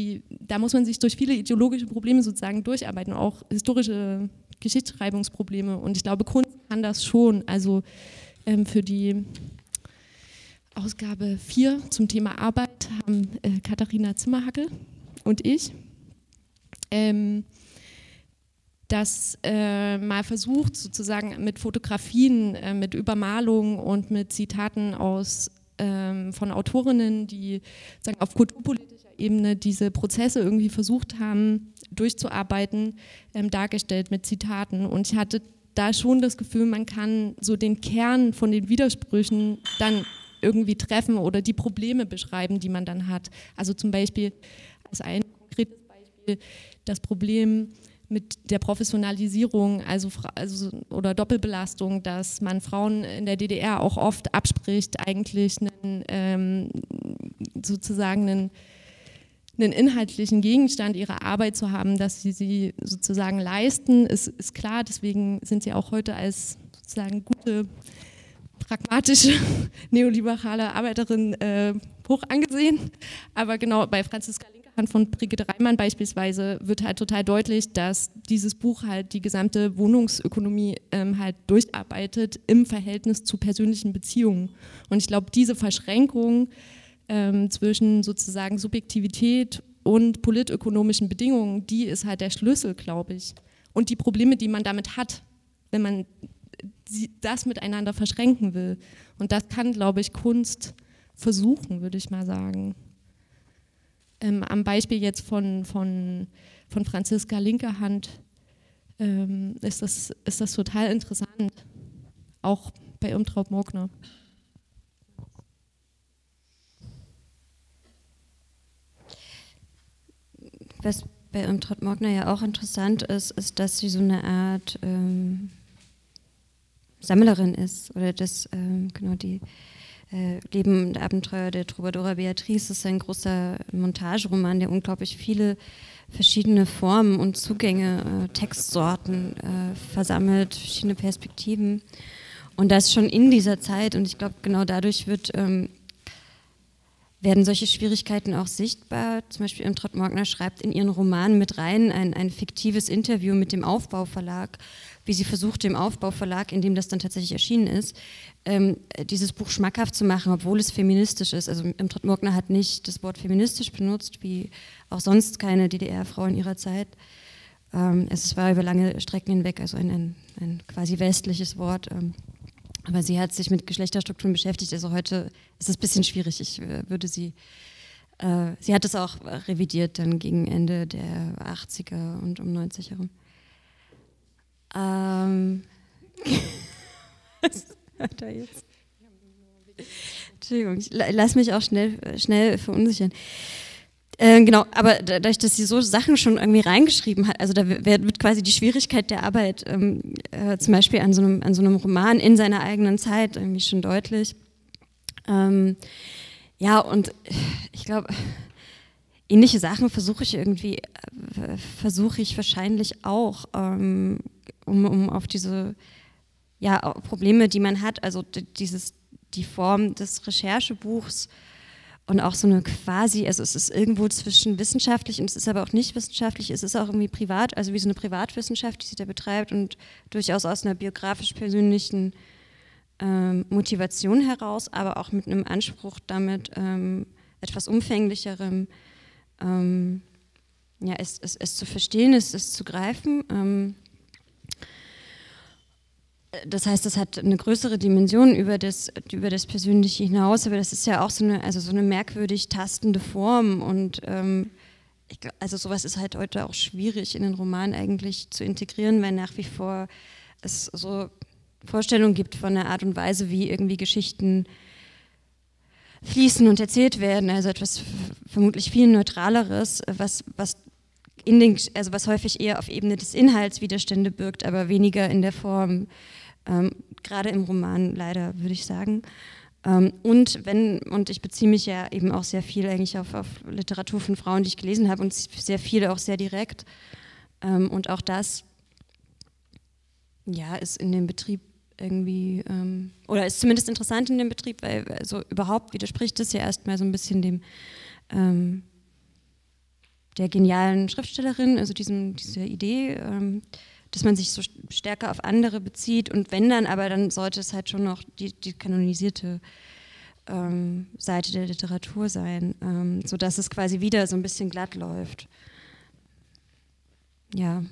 da muss man sich durch viele ideologische Probleme sozusagen durcharbeiten, auch historische Geschichtsschreibungsprobleme. Und ich glaube, Kunst kann das schon. Also ähm, für die Ausgabe vier zum Thema Arbeit haben äh, Katharina Zimmerhackel und ich ähm, das äh, mal versucht, sozusagen mit Fotografien, äh, mit Übermalungen und mit Zitaten aus, ähm, von Autorinnen, die sagen, auf kulturpolitischer Ebene diese Prozesse irgendwie versucht haben, durchzuarbeiten, ähm, dargestellt mit Zitaten. Und ich hatte da schon das Gefühl, man kann so den Kern von den Widersprüchen dann irgendwie treffen oder die Probleme beschreiben, die man dann hat. Also zum Beispiel als ein konkretes Beispiel das Problem mit der Professionalisierung, also, also oder Doppelbelastung, dass man Frauen in der D D R auch oft abspricht, eigentlich einen, ähm, sozusagen einen, einen inhaltlichen Gegenstand ihrer Arbeit zu haben, dass sie sie sozusagen leisten, ist, ist klar. Deswegen sind sie auch heute als sozusagen gute, pragmatische, neoliberale Arbeiterin äh, hoch angesehen. Aber genau bei Franziska Linkerhand von Brigitte Reimann beispielsweise wird halt total deutlich, dass dieses Buch halt die gesamte Wohnungsökonomie ähm, halt durcharbeitet im Verhältnis zu persönlichen Beziehungen. Und ich glaube, diese Verschränkung ähm, zwischen sozusagen Subjektivität und politökonomischen Bedingungen, die ist halt der Schlüssel, glaube ich. Und die Probleme, die man damit hat, wenn man das miteinander verschränken will. Und das kann, glaube ich, Kunst versuchen, würde ich mal sagen. Ähm, am Beispiel jetzt von, von, von Franziska Linkerhand ähm, ist, das, ist das total interessant, auch bei Irmtraut Mogner.
Was bei Irmtraut Mogner ja auch interessant ist, ist, dass sie so eine Art ähm, Sammlerin ist, oder das, ähm, genau, die äh, Leben und Abenteuer der Troubadoura Beatrice ist ein großer Montageroman, der unglaublich viele verschiedene Formen und Zugänge, äh, Textsorten äh, versammelt, verschiedene Perspektiven. Und das schon in dieser Zeit, und ich glaube, genau dadurch wird, ähm, werden solche Schwierigkeiten auch sichtbar. Zum Beispiel Irmtraut Mogner schreibt in ihren Roman mit rein ein, ein fiktives Interview mit dem Aufbauverlag, wie sie versucht, dem Aufbauverlag, in dem das dann tatsächlich erschienen ist, ähm, dieses Buch schmackhaft zu machen, obwohl es feministisch ist. Also Irmtraut Mogner hat nicht das Wort feministisch benutzt, wie auch sonst keine D D R-Frau in ihrer Zeit. Ähm, es war über lange Strecken hinweg also ein, ein, ein quasi westliches Wort. Ähm, aber sie hat sich mit Geschlechterstrukturen beschäftigt. Also heute ist es ein bisschen schwierig. Ich äh, würde sie, äh, sie hat es auch revidiert dann gegen Ende der achtziger und um neunzig herum. Ähm, was hat er jetzt? Entschuldigung, ich lass mich auch schnell, schnell verunsichern. Äh, genau, aber dadurch, dass sie so Sachen schon irgendwie reingeschrieben hat, also da wird quasi die Schwierigkeit der Arbeit ähm, äh, zum Beispiel an so, einem, an so einem Roman in seiner eigenen Zeit irgendwie schon deutlich. Ähm, ja, und ich glaube, ähnliche Sachen versuche ich irgendwie, äh, versuche ich wahrscheinlich auch, ähm, um, um auf diese ja, Probleme, die man hat, also dieses, die Form des Recherchebuchs und auch so eine quasi, also es ist irgendwo zwischen wissenschaftlich und es ist aber auch nicht wissenschaftlich, es ist auch irgendwie privat, also wie so eine Privatwissenschaft, die sie da betreibt und durchaus aus einer biografisch-persönlichen ähm, Motivation heraus, aber auch mit einem Anspruch damit ähm, etwas umfänglicherem, ähm, ja, es, es, es zu verstehen, es, es zu greifen. Ähm, Das heißt, das hat eine größere Dimension über das, über das Persönliche hinaus, aber das ist ja auch so eine, also so eine merkwürdig tastende Form und ähm, ich glaub, also sowas ist halt heute auch schwierig in den Roman eigentlich zu integrieren, weil nach wie vor es so Vorstellungen gibt von der Art und Weise, wie irgendwie Geschichten fließen und erzählt werden, also etwas vermutlich viel Neutraleres, was, was in den, also was häufig eher auf Ebene des Inhalts Widerstände birgt, aber weniger in der Form, ähm, gerade im Roman leider, würde ich sagen. Ähm, und wenn, und ich beziehe mich ja eben auch sehr viel eigentlich auf, auf Literatur von Frauen, die ich gelesen habe und sehr viele auch sehr direkt. Ähm, und auch das, ja, ist in dem Betrieb irgendwie, ähm, oder ist zumindest interessant in dem Betrieb, weil also überhaupt widerspricht es ja erstmal so ein bisschen dem, ähm, der genialen Schriftstellerin, also diesem, dieser Idee, ähm, dass man sich so stärker auf andere bezieht und wenn dann, aber dann sollte es halt schon noch die, die kanonisierte ähm, Seite der Literatur sein, ähm, sodass es quasi wieder so ein bisschen glatt läuft. Ja.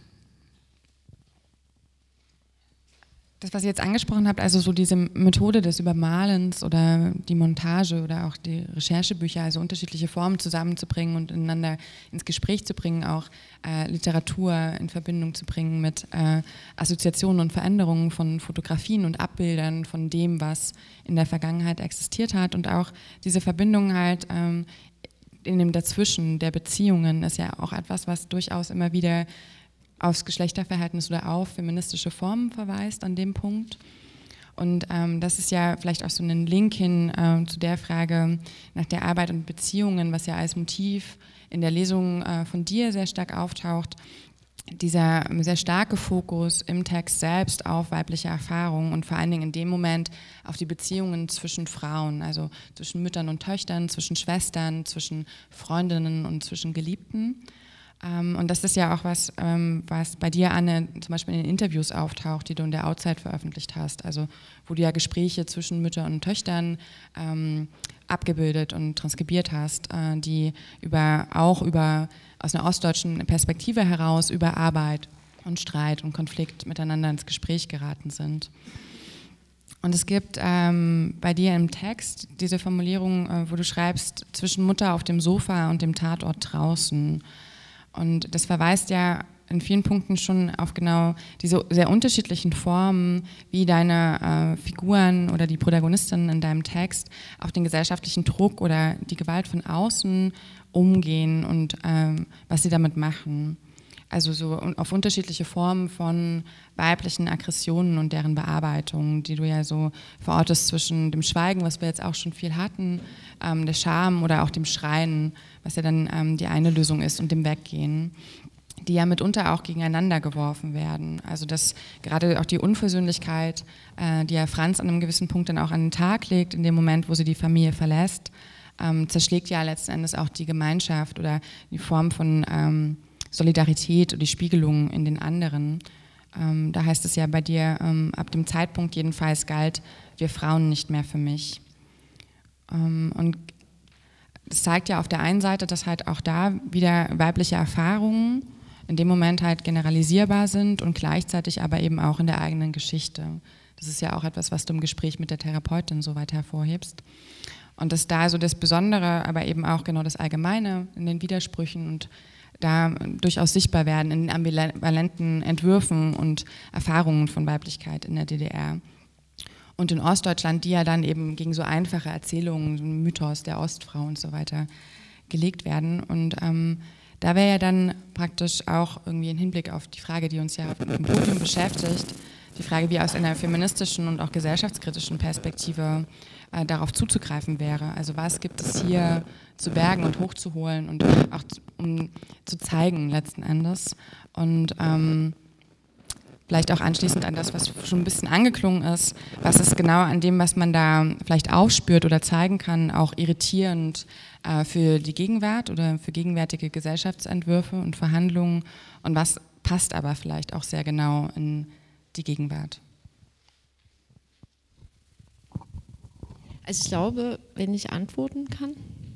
Das, was ihr jetzt angesprochen habt, also so diese Methode des Übermalens oder die Montage oder auch die Recherchebücher, also unterschiedliche Formen zusammenzubringen und ineinander ins Gespräch zu bringen, auch äh, Literatur in Verbindung zu bringen mit äh, Assoziationen und Veränderungen von Fotografien und Abbildern von dem, was in der Vergangenheit existiert hat und auch diese Verbindung halt ähm, in dem Dazwischen der Beziehungen ist ja auch etwas, was durchaus immer wieder aufs Geschlechterverhältnis oder auf feministische Formen verweist an dem Punkt. Und ähm, das ist ja vielleicht auch so ein Link hin äh, zu der Frage nach der Arbeit und Beziehungen, was ja als Motiv in der Lesung äh, von dir sehr stark auftaucht. Dieser sehr starke Fokus im Text selbst auf weibliche Erfahrungen und vor allen Dingen in dem Moment auf die Beziehungen zwischen Frauen, also zwischen Müttern und Töchtern, zwischen Schwestern, zwischen Freundinnen und zwischen Geliebten. Um, und das ist ja auch was, um, was bei dir, Anne, zum Beispiel in den Interviews auftaucht, die du in der Outside veröffentlicht hast, also wo du ja Gespräche zwischen Müttern und Töchtern um, abgebildet und transkribiert hast, uh, die über, auch über, aus einer ostdeutschen Perspektive heraus über Arbeit und Streit und Konflikt miteinander ins Gespräch geraten sind. Und es gibt ähm, bei dir im Text diese Formulierung, äh, wo du schreibst, zwischen Mutter auf dem Sofa und dem Tatort draußen. Und das verweist ja in vielen Punkten schon auf genau diese sehr unterschiedlichen Formen, wie deine äh, Figuren oder die Protagonistinnen in deinem Text auf den gesellschaftlichen Druck oder die Gewalt von außen umgehen und ähm, was sie damit machen. Also so auf unterschiedliche Formen von weiblichen Aggressionen und deren Bearbeitung, die du ja so verortest zwischen dem Schweigen, was wir jetzt auch schon viel hatten, ähm, der Scham oder auch dem Schreien, was ja dann ähm, die eine Lösung ist, und dem Weggehen, die ja mitunter auch gegeneinander geworfen werden. Also dass gerade auch die Unversöhnlichkeit, äh, die ja Franz an einem gewissen Punkt dann auch an den Tag legt, in dem Moment, wo sie die Familie verlässt, ähm, zerschlägt ja letzten Endes auch die Gemeinschaft oder die Form von ähm, Solidarität und die Spiegelung in den anderen. Ähm, da heißt es ja bei dir, ähm, ab dem Zeitpunkt jedenfalls galt, wir Frauen nicht mehr für mich. Ähm, und das zeigt ja auf der einen Seite, dass halt auch da wieder weibliche Erfahrungen in dem Moment halt generalisierbar sind und gleichzeitig aber eben auch in der eigenen Geschichte. Das ist ja auch etwas, was du im Gespräch mit der Therapeutin so weit hervorhebst. Und dass da so das Besondere, aber eben auch genau das Allgemeine in den Widersprüchen und da durchaus sichtbar werden in den ambivalenten Entwürfen und Erfahrungen von Weiblichkeit in der D D R. Und in Ostdeutschland, die ja dann eben gegen so einfache Erzählungen, Mythos der Ostfrau und so weiter gelegt werden. Und ähm, da wäre ja dann praktisch auch irgendwie ein Hinblick auf die Frage, die uns ja auf dem Podium beschäftigt, die Frage, wie aus einer feministischen und auch gesellschaftskritischen Perspektive äh, darauf zuzugreifen wäre. Also was gibt es hier zu bergen und hochzuholen und auch zu, um zu zeigen letzten Endes. Und ähm, vielleicht auch anschließend an das, was schon ein bisschen angeklungen ist, was ist genau an dem, was man da vielleicht aufspürt oder zeigen kann, auch irritierend äh, für die Gegenwart oder für gegenwärtige Gesellschaftsentwürfe und Verhandlungen und was passt aber vielleicht auch sehr genau in die Gegenwart.
Also ich glaube, wenn ich antworten kann,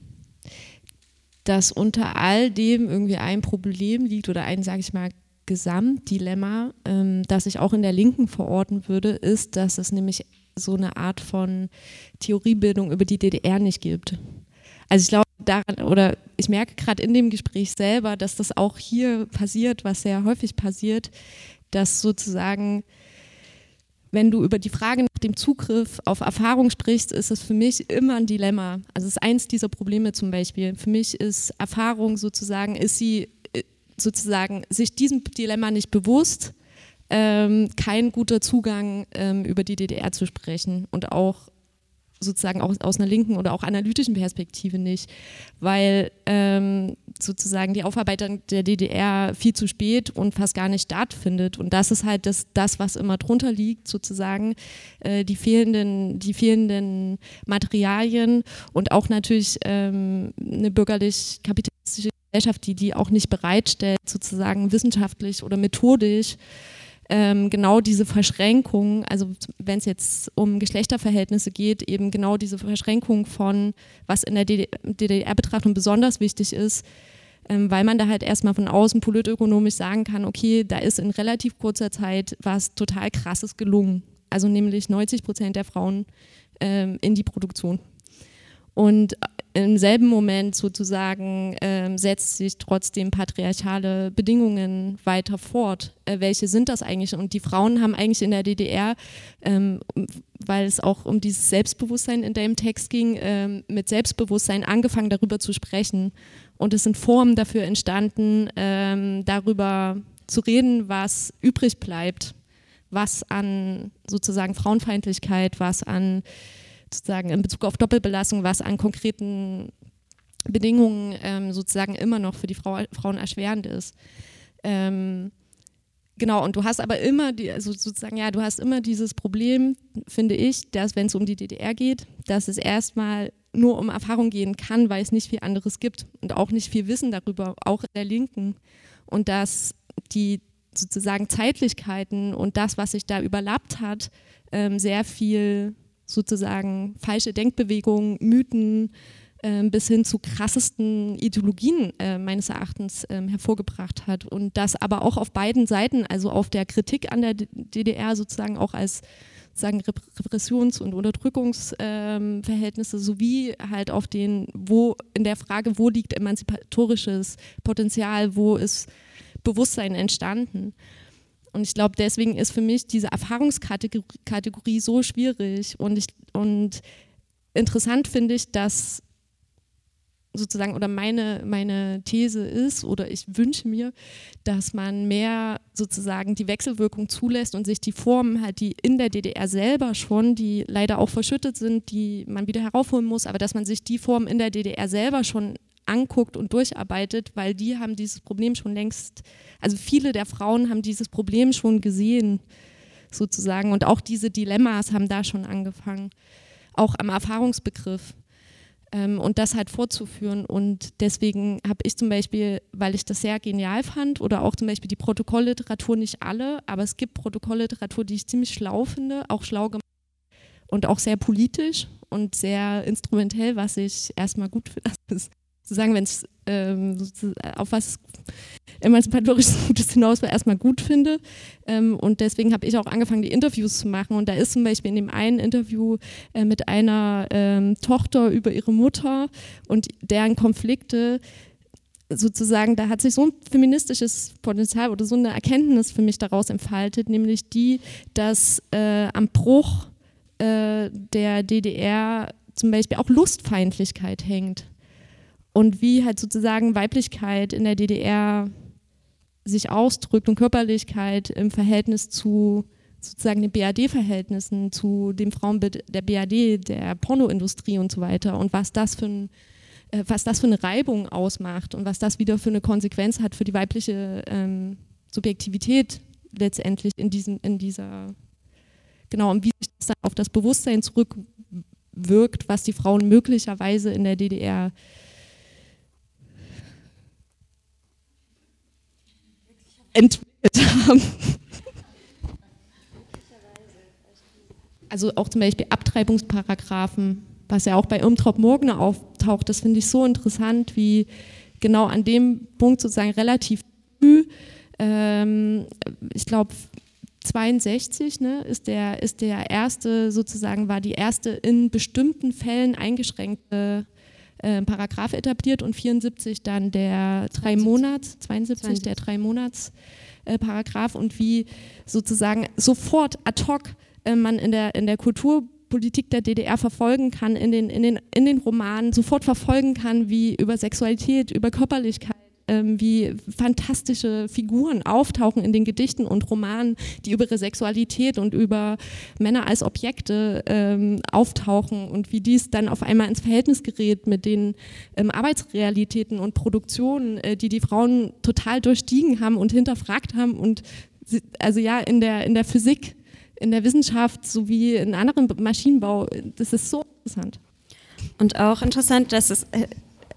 dass unter all dem irgendwie ein Problem liegt oder ein, sage ich mal, Gesamtdilemma, ähm, das ich auch in der Linken verorten würde, ist, dass es nämlich so eine Art von Theoriebildung über die D D R nicht gibt. Also ich glaube daran, oder ich merke gerade in dem Gespräch selber, dass das auch hier passiert, was sehr häufig passiert, dass sozusagen, wenn du über die Frage nach dem Zugriff auf Erfahrung sprichst, ist es für mich immer ein Dilemma. Also es ist eins dieser Probleme zum Beispiel. Für mich ist Erfahrung sozusagen, ist sie sozusagen sich diesem Dilemma nicht bewusst, ähm, kein guter Zugang ähm, über die D D R zu sprechen und auch sozusagen auch aus einer linken oder auch analytischen Perspektive nicht, weil ähm, sozusagen die Aufarbeitung der D D R viel zu spät und fast gar nicht stattfindet, und das ist halt das, das was immer drunter liegt, sozusagen äh, die fehlenden, die fehlenden Materialien und auch natürlich ähm, eine bürgerlich-kapitalistische Gesellschaft, die die auch nicht bereitstellt, sozusagen wissenschaftlich oder methodisch, ähm, genau diese Verschränkung, also wenn es jetzt um Geschlechterverhältnisse geht, eben genau diese Verschränkung von, was in der D D R-Betrachtung besonders wichtig ist, ähm, weil man da halt erstmal von außen politökonomisch sagen kann, okay, da ist in relativ kurzer Zeit was total Krasses gelungen, also nämlich neunzig Prozent der Frauen ähm, in die Produktion. Und im selben Moment sozusagen ähm, setzt sich trotzdem patriarchale Bedingungen weiter fort. Äh, welche sind das eigentlich? Und die Frauen haben eigentlich in der D D R, ähm, weil es auch um dieses Selbstbewusstsein in dem Text ging, ähm, mit Selbstbewusstsein angefangen, darüber zu sprechen. Und es sind Formen dafür entstanden, ähm, darüber zu reden, was übrig bleibt, was an sozusagen Frauenfeindlichkeit, was an sozusagen in Bezug auf Doppelbelastung, was an konkreten Bedingungen ähm, sozusagen immer noch für die Frau, Frauen erschwerend ist. Ähm, genau, und du hast aber immer, die, also sozusagen, ja, du hast immer dieses Problem, finde ich, dass, wenn es um die D D R geht, dass es erstmal nur um Erfahrung gehen kann, weil es nicht viel anderes gibt und auch nicht viel Wissen darüber, auch in der Linken. Und dass die sozusagen Zeitlichkeiten und das, was sich da überlappt hat, ähm, sehr viel sozusagen falsche Denkbewegungen, Mythen äh, bis hin zu krassesten Ideologien äh, meines Erachtens äh, hervorgebracht hat. Und das aber auch auf beiden Seiten, also auf der Kritik an der D D R sozusagen auch als sozusagen Repressions- und Unterdrückungsverhältnisse, ähm, sowie halt auf den, wo in der Frage, wo liegt emanzipatorisches Potenzial, wo ist Bewusstsein entstanden. Und ich glaube, deswegen ist für mich diese Erfahrungskategorie so schwierig. Und, ich, und interessant finde ich, dass sozusagen, oder meine, meine These ist, oder ich wünsche mir, dass man mehr sozusagen die Wechselwirkung zulässt und sich die Formen halt, die in der D D R selber schon, die leider auch verschüttet sind, die man wieder heraufholen muss, aber dass man sich die Formen in der D D R selber schon anguckt und durcharbeitet, weil die haben dieses Problem schon längst, also viele der Frauen haben dieses Problem schon gesehen, sozusagen, und auch diese Dilemmas haben da schon angefangen, auch am Erfahrungsbegriff, ähm, und das halt fortzuführen. Und deswegen habe ich zum Beispiel, weil ich das sehr genial fand, oder auch zum Beispiel die Protokollliteratur, nicht alle, aber es gibt Protokollliteratur, die ich ziemlich schlau finde, auch schlau gemacht und auch sehr politisch und sehr instrumentell, was ich erstmal gut finde. Sozusagen, wenn es ähm, auf was emanzipatorisches Gutes hinaus war, erstmal gut finde. Ähm, und deswegen habe ich auch angefangen, die Interviews zu machen. Und da ist zum Beispiel in dem einen Interview äh, mit einer ähm, Tochter über ihre Mutter und deren Konflikte, sozusagen, da hat sich so ein feministisches Potenzial oder so eine Erkenntnis für mich daraus entfaltet, nämlich die, dass äh, am Bruch äh, der D D R zum Beispiel auch Lustfeindlichkeit hängt. Und wie halt sozusagen Weiblichkeit in der D D R sich ausdrückt und Körperlichkeit im Verhältnis zu sozusagen den B R D-Verhältnissen, zu dem Frauenbild der B R D, der Pornoindustrie und so weiter, und was das für ein, äh, was das für eine Reibung ausmacht und was das wieder für eine Konsequenz hat für die weibliche ähm, Subjektivität letztendlich in diesem, in dieser, genau, und wie sich das dann auf das Bewusstsein zurückwirkt, was die Frauen möglicherweise in der D D R entwickelt haben. Also auch zum Beispiel Abtreibungsparagraphen, was ja auch bei Irmtraub Murgner auftaucht, das finde ich so interessant, wie genau an dem Punkt sozusagen relativ früh, ähm, ich glaube zweiundsechzig, ne, ist der, ist der erste sozusagen, war die erste in bestimmten Fällen eingeschränkte Äh, Paragraph etabliert und vierundsiebzig dann der drei Monats, zweiundsiebzig, zweiundsiebzig der drei Monats äh, Paragraph, und wie sozusagen sofort ad hoc äh, man in der, in der Kulturpolitik der D D R verfolgen kann, in den, in, den, in den Romanen sofort verfolgen kann, wie über Sexualität, über Körperlichkeit, ähm, wie fantastische Figuren auftauchen in den Gedichten und Romanen, die über ihre Sexualität und über Männer als Objekte ähm, auftauchen, und wie dies dann auf einmal ins Verhältnis gerät mit den ähm, Arbeitsrealitäten und Produktionen, äh, die die Frauen total durchstiegen haben und hinterfragt haben, und sie, also ja, in der, in der Physik, in der Wissenschaft sowie in anderen Maschinenbau, das ist so interessant.
Und auch interessant, dass es äh,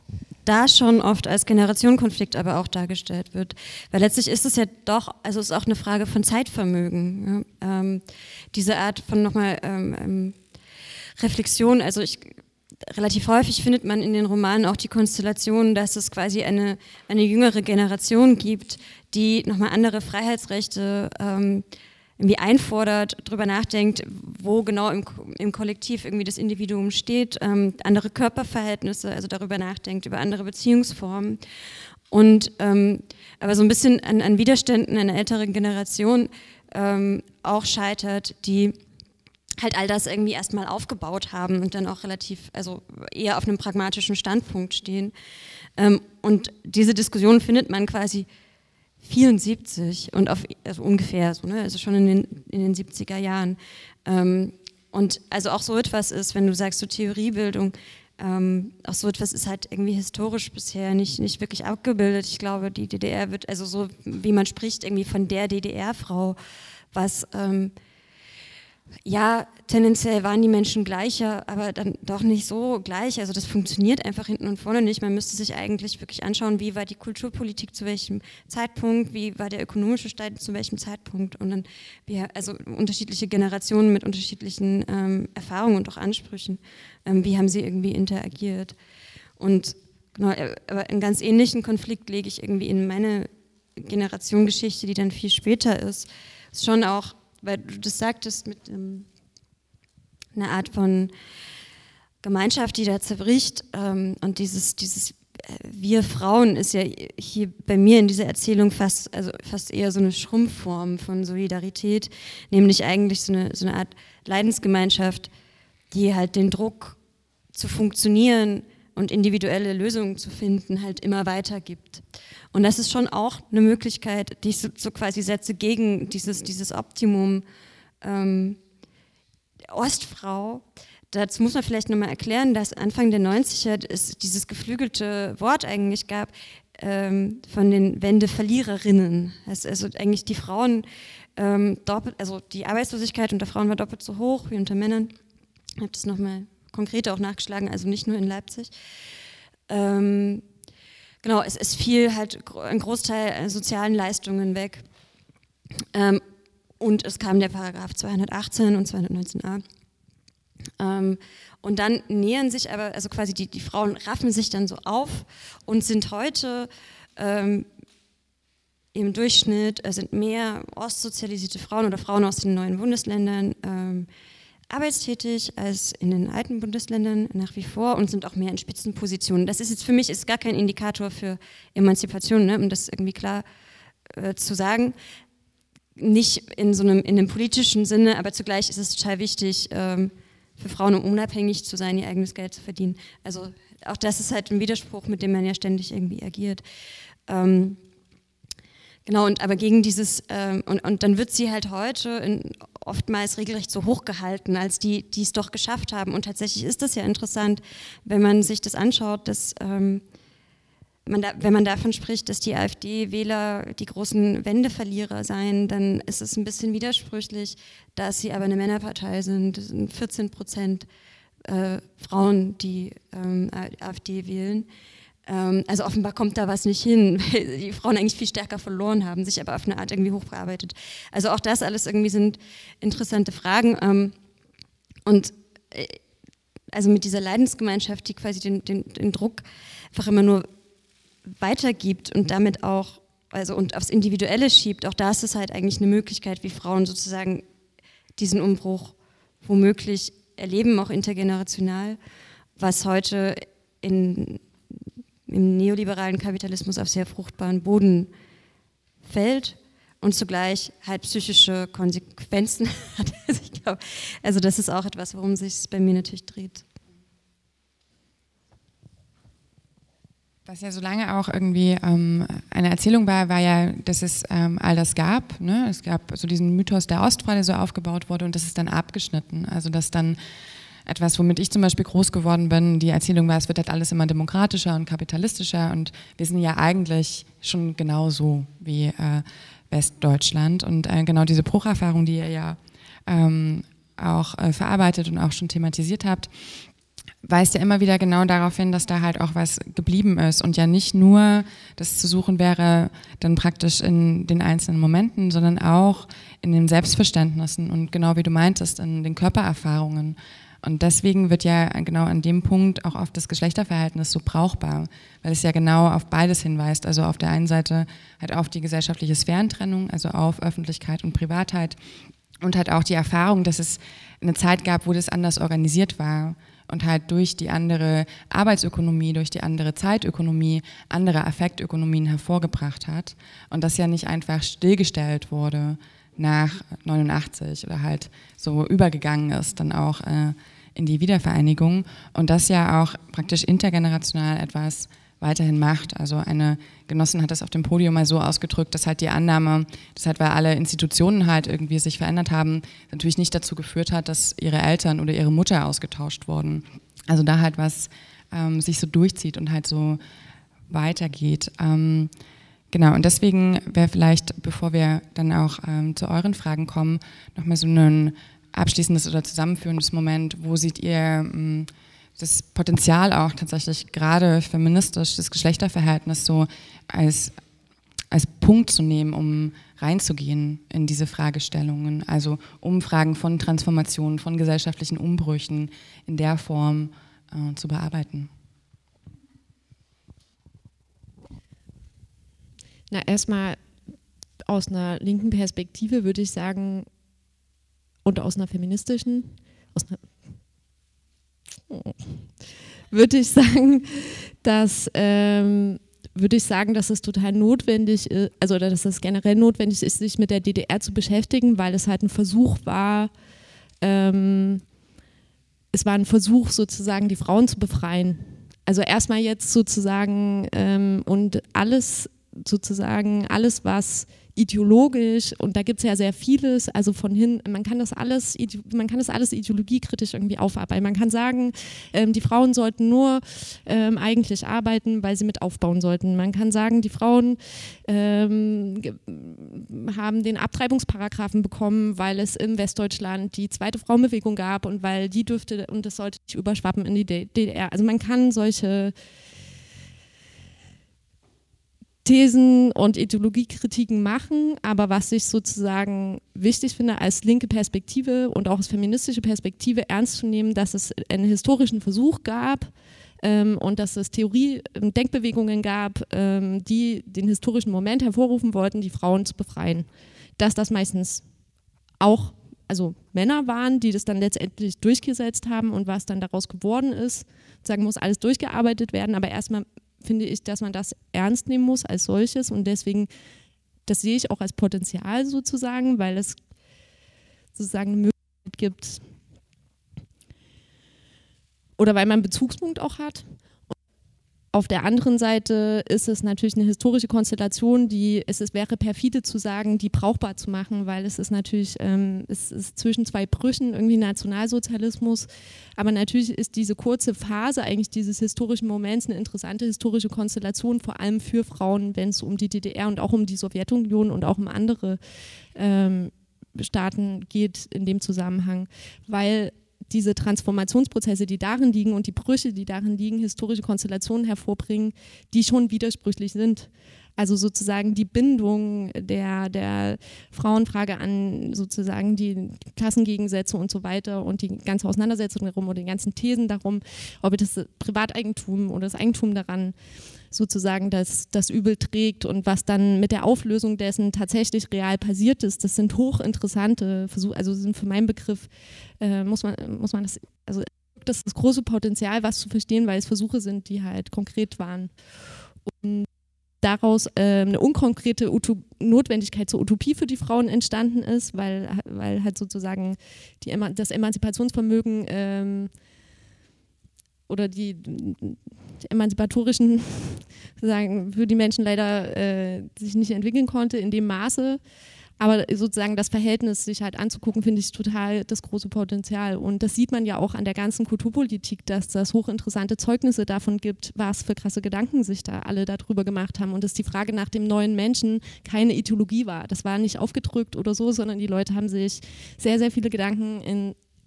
da schon oft als Generationenkonflikt aber auch dargestellt wird. Weil letztlich ist es ja doch, also es ist auch eine Frage von Zeitvermögen. Ja? Ähm, diese Art von nochmal ähm, ähm, Reflexion, also ich, relativ häufig findet man in den Romanen auch die Konstellation, dass es quasi eine, eine jüngere Generation gibt, die nochmal andere Freiheitsrechte ähm, irgendwie einfordert, darüber nachdenkt, wo genau im, im Kollektiv irgendwie das Individuum steht, ähm, andere Körperverhältnisse, also darüber nachdenkt, über andere Beziehungsformen. Und ähm, aber so ein bisschen an, an Widerständen einer älteren Generation ähm, auch scheitert, die halt all das irgendwie erstmal aufgebaut haben und dann auch relativ, also eher auf einem pragmatischen Standpunkt stehen. Ähm, und diese Diskussion findet man quasi vierundsiebzig und auf, also ungefähr so, ne? Also schon in den, in den siebziger Jahren. Ähm, und also auch so etwas ist, wenn du sagst, so Theoriebildung, ähm, auch so etwas ist halt irgendwie historisch bisher nicht, nicht wirklich abgebildet. Ich glaube, die D D R wird, also so wie man spricht, irgendwie von der D D R-Frau, was ähm, ja, tendenziell waren die Menschen gleicher, aber dann doch nicht so gleich. Also das funktioniert einfach hinten und vorne nicht. Man müsste sich eigentlich wirklich anschauen, wie war die Kulturpolitik zu welchem Zeitpunkt, wie war der ökonomische Stand zu welchem Zeitpunkt und dann, wie, also unterschiedliche Generationen mit unterschiedlichen ähm, Erfahrungen und auch Ansprüchen, ähm, wie haben sie irgendwie interagiert. Und genau, aber einen ganz ähnlichen Konflikt lege ich irgendwie in meine Generation Geschichte, die dann viel später ist. Ist schon auch, weil du das sagtest, mit ähm, einer Art von Gemeinschaft, die da zerbricht. Ähm, und dieses, dieses äh, Wir Frauen ist ja hier bei mir in dieser Erzählung fast, also fast eher so eine Schrumpfform von Solidarität, nämlich eigentlich so eine, so eine Art Leidensgemeinschaft, die halt den Druck zu funktionieren und individuelle Lösungen zu finden halt immer weitergibt. Und das ist schon auch eine Möglichkeit, die ich so, so quasi setze gegen dieses, dieses Optimum ähm, Ostfrau. Dazu muss man vielleicht nochmal erklären, dass Anfang der neunziger es dieses geflügelte Wort eigentlich gab ähm, von den Wendeverliererinnen. Das also eigentlich die Frauen ähm, doppelt, also die Arbeitslosigkeit unter Frauen war doppelt so hoch wie unter Männern. Ich habe das nochmal konkreter auch nachgeschlagen, also nicht nur in Leipzig. Ähm, Genau, es, es fiel halt ein Großteil sozialen Leistungen weg ähm, und es kam der Paragraph zweihundertachtzehn und zweihundertneunzehn a. Ähm, und dann nähern sich aber, also quasi die, die Frauen raffen sich dann so auf und sind heute ähm, im Durchschnitt, äh, sind mehr ostsozialisierte Frauen oder Frauen aus den neuen Bundesländern ähm, arbeitstätig als in den alten Bundesländern nach wie vor und sind auch mehr in Spitzenpositionen. Das ist jetzt für mich ist gar kein Indikator für Emanzipation, ne, um das irgendwie klar äh, zu sagen. Nicht in so einem, in einem politischen Sinne, aber zugleich ist es total wichtig, ähm, für Frauen, um unabhängig zu sein, ihr eigenes Geld zu verdienen. Also auch das ist halt ein Widerspruch, mit dem man ja ständig irgendwie agiert. Ähm, Genau, und aber gegen dieses, ähm, und, und dann wird sie halt heute in, oftmals regelrecht so hochgehalten, als die, die es doch geschafft haben. Und tatsächlich ist das ja interessant, wenn man sich das anschaut, dass ähm, man da, wenn man davon spricht, dass die AfD-Wähler die großen Wendeverlierer seien, dann ist es ein bisschen widersprüchlich, dass sie aber eine Männerpartei sind. Das sind vierzehn Prozent äh, Frauen, die ähm, AfD wählen. Also offenbar kommt da was nicht hin, weil die Frauen eigentlich viel stärker verloren haben, sich aber auf eine Art irgendwie hochgearbeitet. Also auch das alles irgendwie sind interessante Fragen. Und also mit dieser Leidensgemeinschaft, die quasi den, den, den Druck einfach immer nur weitergibt und damit auch, also und aufs Individuelle schiebt, auch da ist es halt eigentlich eine Möglichkeit, wie Frauen sozusagen diesen Umbruch womöglich erleben, auch intergenerational, was heute in im neoliberalen Kapitalismus auf sehr fruchtbaren Boden fällt und zugleich halt psychische Konsequenzen hat. Also, ich glaub, also das ist auch etwas, worum es sich bei mir natürlich dreht.
Was ja so lange auch irgendwie ähm, eine Erzählung war, war ja, dass es ähm, all das gab. Ne? Es gab so diesen Mythos der Ostfrau, der so aufgebaut wurde und das ist dann abgeschnitten. Also dass dann etwas, womit ich zum Beispiel groß geworden bin, die Erzählung war, es wird halt alles immer demokratischer und kapitalistischer und wir sind ja eigentlich schon genauso wie äh, Westdeutschland und äh, genau diese Brucherfahrung, die ihr ja ähm, auch äh, verarbeitet und auch schon thematisiert habt, weist ja immer wieder genau darauf hin, dass da halt auch was geblieben ist und ja nicht nur das zu suchen wäre dann praktisch in den einzelnen Momenten, sondern auch in den Selbstverständnissen und genau wie du meintest, in den Körpererfahrungen. Und deswegen wird ja genau an dem Punkt auch oft das Geschlechterverhältnis so brauchbar, weil es ja genau auf beides hinweist. Also auf der einen Seite halt auf die gesellschaftliche Sphärentrennung, also auf Öffentlichkeit und Privatheit und halt auch die Erfahrung, dass es eine Zeit gab, wo das anders organisiert war. Und halt durch die andere Arbeitsökonomie, durch die andere Zeitökonomie, andere Affektökonomien hervorgebracht hat. Und das ja nicht einfach stillgestellt wurde nach neunundachtzig oder halt so übergegangen ist dann auch äh, in die Wiedervereinigung. Und das ja auch praktisch intergenerational etwas weiterhin macht. Also eine Genossin hat das auf dem Podium mal so ausgedrückt, dass halt die Annahme, dass halt, weil alle Institutionen halt irgendwie sich verändert haben, natürlich nicht dazu geführt hat, dass ihre Eltern oder ihre Mutter ausgetauscht wurden. Also da halt was ähm, sich so durchzieht und halt so weitergeht. Ähm, genau, und deswegen wäre vielleicht, bevor wir dann auch ähm, zu euren Fragen kommen, nochmal so ein abschließendes oder zusammenführendes Moment. Wo seht ihr mh, das Potenzial auch tatsächlich gerade feministisch, das Geschlechterverhältnis so als, als Punkt zu nehmen, um reinzugehen in diese Fragestellungen, also Umfragen von Transformationen, von gesellschaftlichen Umbrüchen in der Form äh, zu bearbeiten?
Na, erstmal aus einer linken Perspektive würde ich sagen, und aus einer feministischen, aus einer würde ich sagen, dass ähm, würde ich sagen, dass es total notwendig ist, also oder dass es generell notwendig ist, sich mit der D D R zu beschäftigen, weil es halt ein Versuch war, ähm, es war ein Versuch sozusagen, die Frauen zu befreien. Also erstmal jetzt sozusagen ähm, und alles sozusagen, alles was ideologisch, und da gibt es ja sehr vieles, also von hin, man kann das alles, man kann das alles ideologiekritisch irgendwie aufarbeiten. Man kann sagen, ähm, die Frauen sollten nur ähm, eigentlich arbeiten, weil sie mit aufbauen sollten. Man kann sagen, die Frauen ähm, haben den Abtreibungsparagraphen bekommen, weil es in Westdeutschland die zweite Frauenbewegung gab und weil die dürfte, und das sollte nicht überschwappen in die D D R. Also man kann solche Thesen und Ideologiekritiken machen, aber was ich sozusagen wichtig finde als linke Perspektive und auch als feministische Perspektive ernst zu nehmen, dass es einen historischen Versuch gab ähm, und dass es Theorie, Denkbewegungen gab, ähm, die den historischen Moment hervorrufen wollten, die Frauen zu befreien. Dass das meistens auch also Männer waren, die das dann letztendlich durchgesetzt haben und was dann daraus geworden ist, sagen muss alles durchgearbeitet werden, aber erstmal finde ich, dass man das ernst nehmen muss als solches und deswegen, das sehe ich auch als Potenzial sozusagen, weil es sozusagen eine Möglichkeit gibt oder weil man einen Bezugspunkt auch hat. Auf der anderen Seite ist es natürlich eine historische Konstellation, die es, es wäre perfide zu sagen, die brauchbar zu machen, weil es ist natürlich, ähm, es ist zwischen zwei Brüchen irgendwie Nationalsozialismus, aber natürlich ist diese kurze Phase eigentlich dieses historischen Moments eine interessante historische Konstellation, vor allem für Frauen, wenn es um die D D R und auch um die Sowjetunion und auch um andere ähm, Staaten geht in dem Zusammenhang, weil diese Transformationsprozesse, die darin liegen und die Brüche, die darin liegen, historische Konstellationen hervorbringen, die schon widersprüchlich sind. Also sozusagen die Bindung der, der Frauenfrage an sozusagen die Klassengegensätze und so weiter und die ganze Auseinandersetzung darum oder die ganzen Thesen darum, ob das Privateigentum oder das Eigentum daran sozusagen das, das Übel trägt und was dann mit der Auflösung dessen tatsächlich real passiert ist, das sind hochinteressante Versuche, also sind für meinen Begriff, äh, muss man, muss man das, also das ist das große Potenzial, was zu verstehen, weil es Versuche sind, die halt konkret waren. Und daraus äh, eine unkonkrete Utop- Notwendigkeit zur Utopie für die Frauen entstanden ist, weil, weil halt sozusagen die Eman- das Emanzipationsvermögen ähm, oder die, die emanzipatorischen sozusagen für die Menschen leider äh, sich nicht entwickeln konnte in dem Maße. Aber sozusagen das Verhältnis sich halt anzugucken, finde ich total das große Potenzial. Und das sieht man ja auch an der ganzen Kulturpolitik, dass das hochinteressante Zeugnisse davon gibt, was für krasse Gedanken sich da alle darüber gemacht haben. Und dass die Frage nach dem neuen Menschen keine Ideologie war. Das war nicht aufgedrückt oder so, sondern die Leute haben sich sehr, sehr viele Gedanken in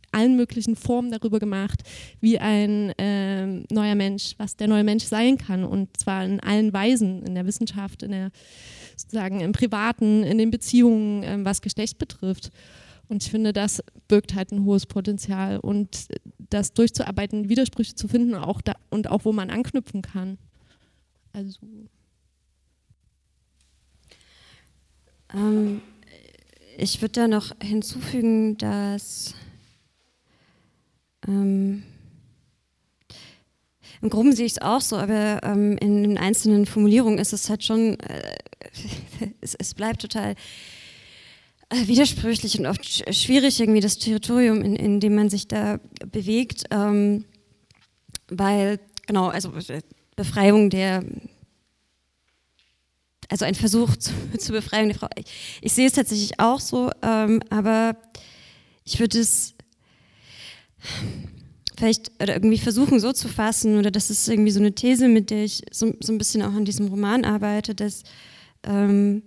allen möglichen Formen darüber gemacht, wie ein äh, neuer Mensch, was der neue Mensch sein kann, und zwar in allen Weisen, in der Wissenschaft, in der, sozusagen im Privaten, in den Beziehungen, äh, was Geschlecht betrifft. Und ich finde, das birgt halt ein hohes Potenzial, und das durchzuarbeiten, Widersprüche zu finden, auch da, und auch wo man anknüpfen kann. Also
ähm, ich würde da noch hinzufügen, dass ähm, im Groben sehe ich es auch so, aber ähm, in den einzelnen Formulierungen ist es halt schon, äh, es, es bleibt total äh, widersprüchlich und oft sch- schwierig, irgendwie das Territorium, in, in dem man sich da bewegt, ähm, weil, genau, also Befreiung der, also ein Versuch zu, zur Befreiung der Frau. Ich, ich sehe es tatsächlich auch so, ähm, aber ich würde es vielleicht oder irgendwie versuchen so zu fassen, oder das ist irgendwie so eine These, mit der ich so, so ein bisschen auch an diesem Roman arbeite, dass, ähm,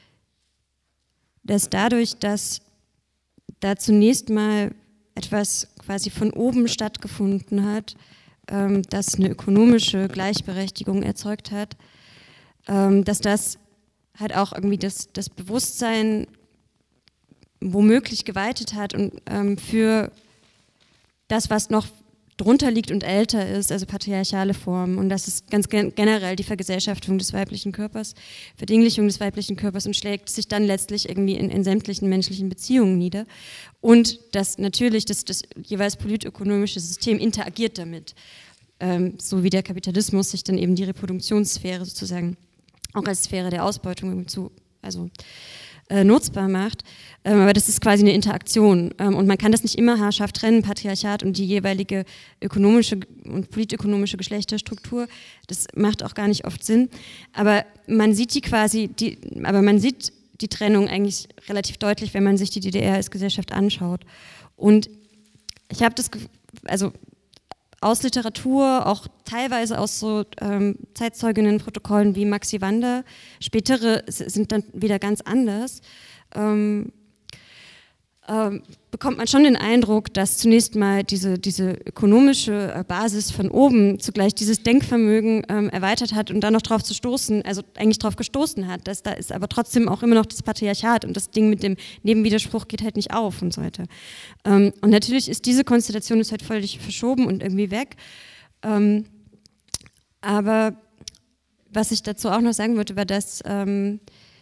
dass dadurch, dass da zunächst mal etwas quasi von oben stattgefunden hat, ähm, das eine ökonomische Gleichberechtigung erzeugt hat, ähm, dass das halt auch irgendwie das, das Bewusstsein womöglich geweitet hat und ähm, für das, was noch drunter liegt und älter ist, also patriarchale Formen. Und das ist ganz gen- generell die Vergesellschaftung des weiblichen Körpers, Verdinglichung des weiblichen Körpers, und schlägt sich dann letztlich irgendwie in, in sämtlichen menschlichen Beziehungen nieder. Und dass natürlich das, das jeweils politökonomische System interagiert damit, ähm, so wie der Kapitalismus sich dann eben die Reproduktionssphäre sozusagen auch als Sphäre der Ausbeutung irgendwie zu, also äh, nutzbar macht. Ähm, aber das ist quasi eine Interaktion. Ähm, und man kann das nicht immer haarscharf trennen, Patriarchat und die jeweilige ökonomische und politökonomische Geschlechterstruktur. Das macht auch gar nicht oft Sinn. Aber man sieht die quasi, die, aber man sieht die Trennung eigentlich relativ deutlich, wenn man sich die D D R als Gesellschaft anschaut. Und ich habe das, also aus Literatur, auch teilweise aus so ähm, Zeitzeuginnenprotokollen wie Maxi Wander, spätere sind dann wieder ganz anders, ähm, ähm, bekommt man schon den Eindruck, dass zunächst mal diese, diese ökonomische äh, Basis von oben zugleich dieses Denkvermögen ähm, erweitert hat und dann noch drauf zu stoßen, also eigentlich drauf gestoßen hat, dass da ist aber trotzdem auch immer noch das Patriarchat und das Ding mit dem Nebenwiderspruch geht halt nicht auf und so weiter. Ähm, und natürlich ist diese Konstellation ist halt völlig verschoben und irgendwie weg. Ähm, aber was ich dazu auch noch sagen würde, war, dass ähm,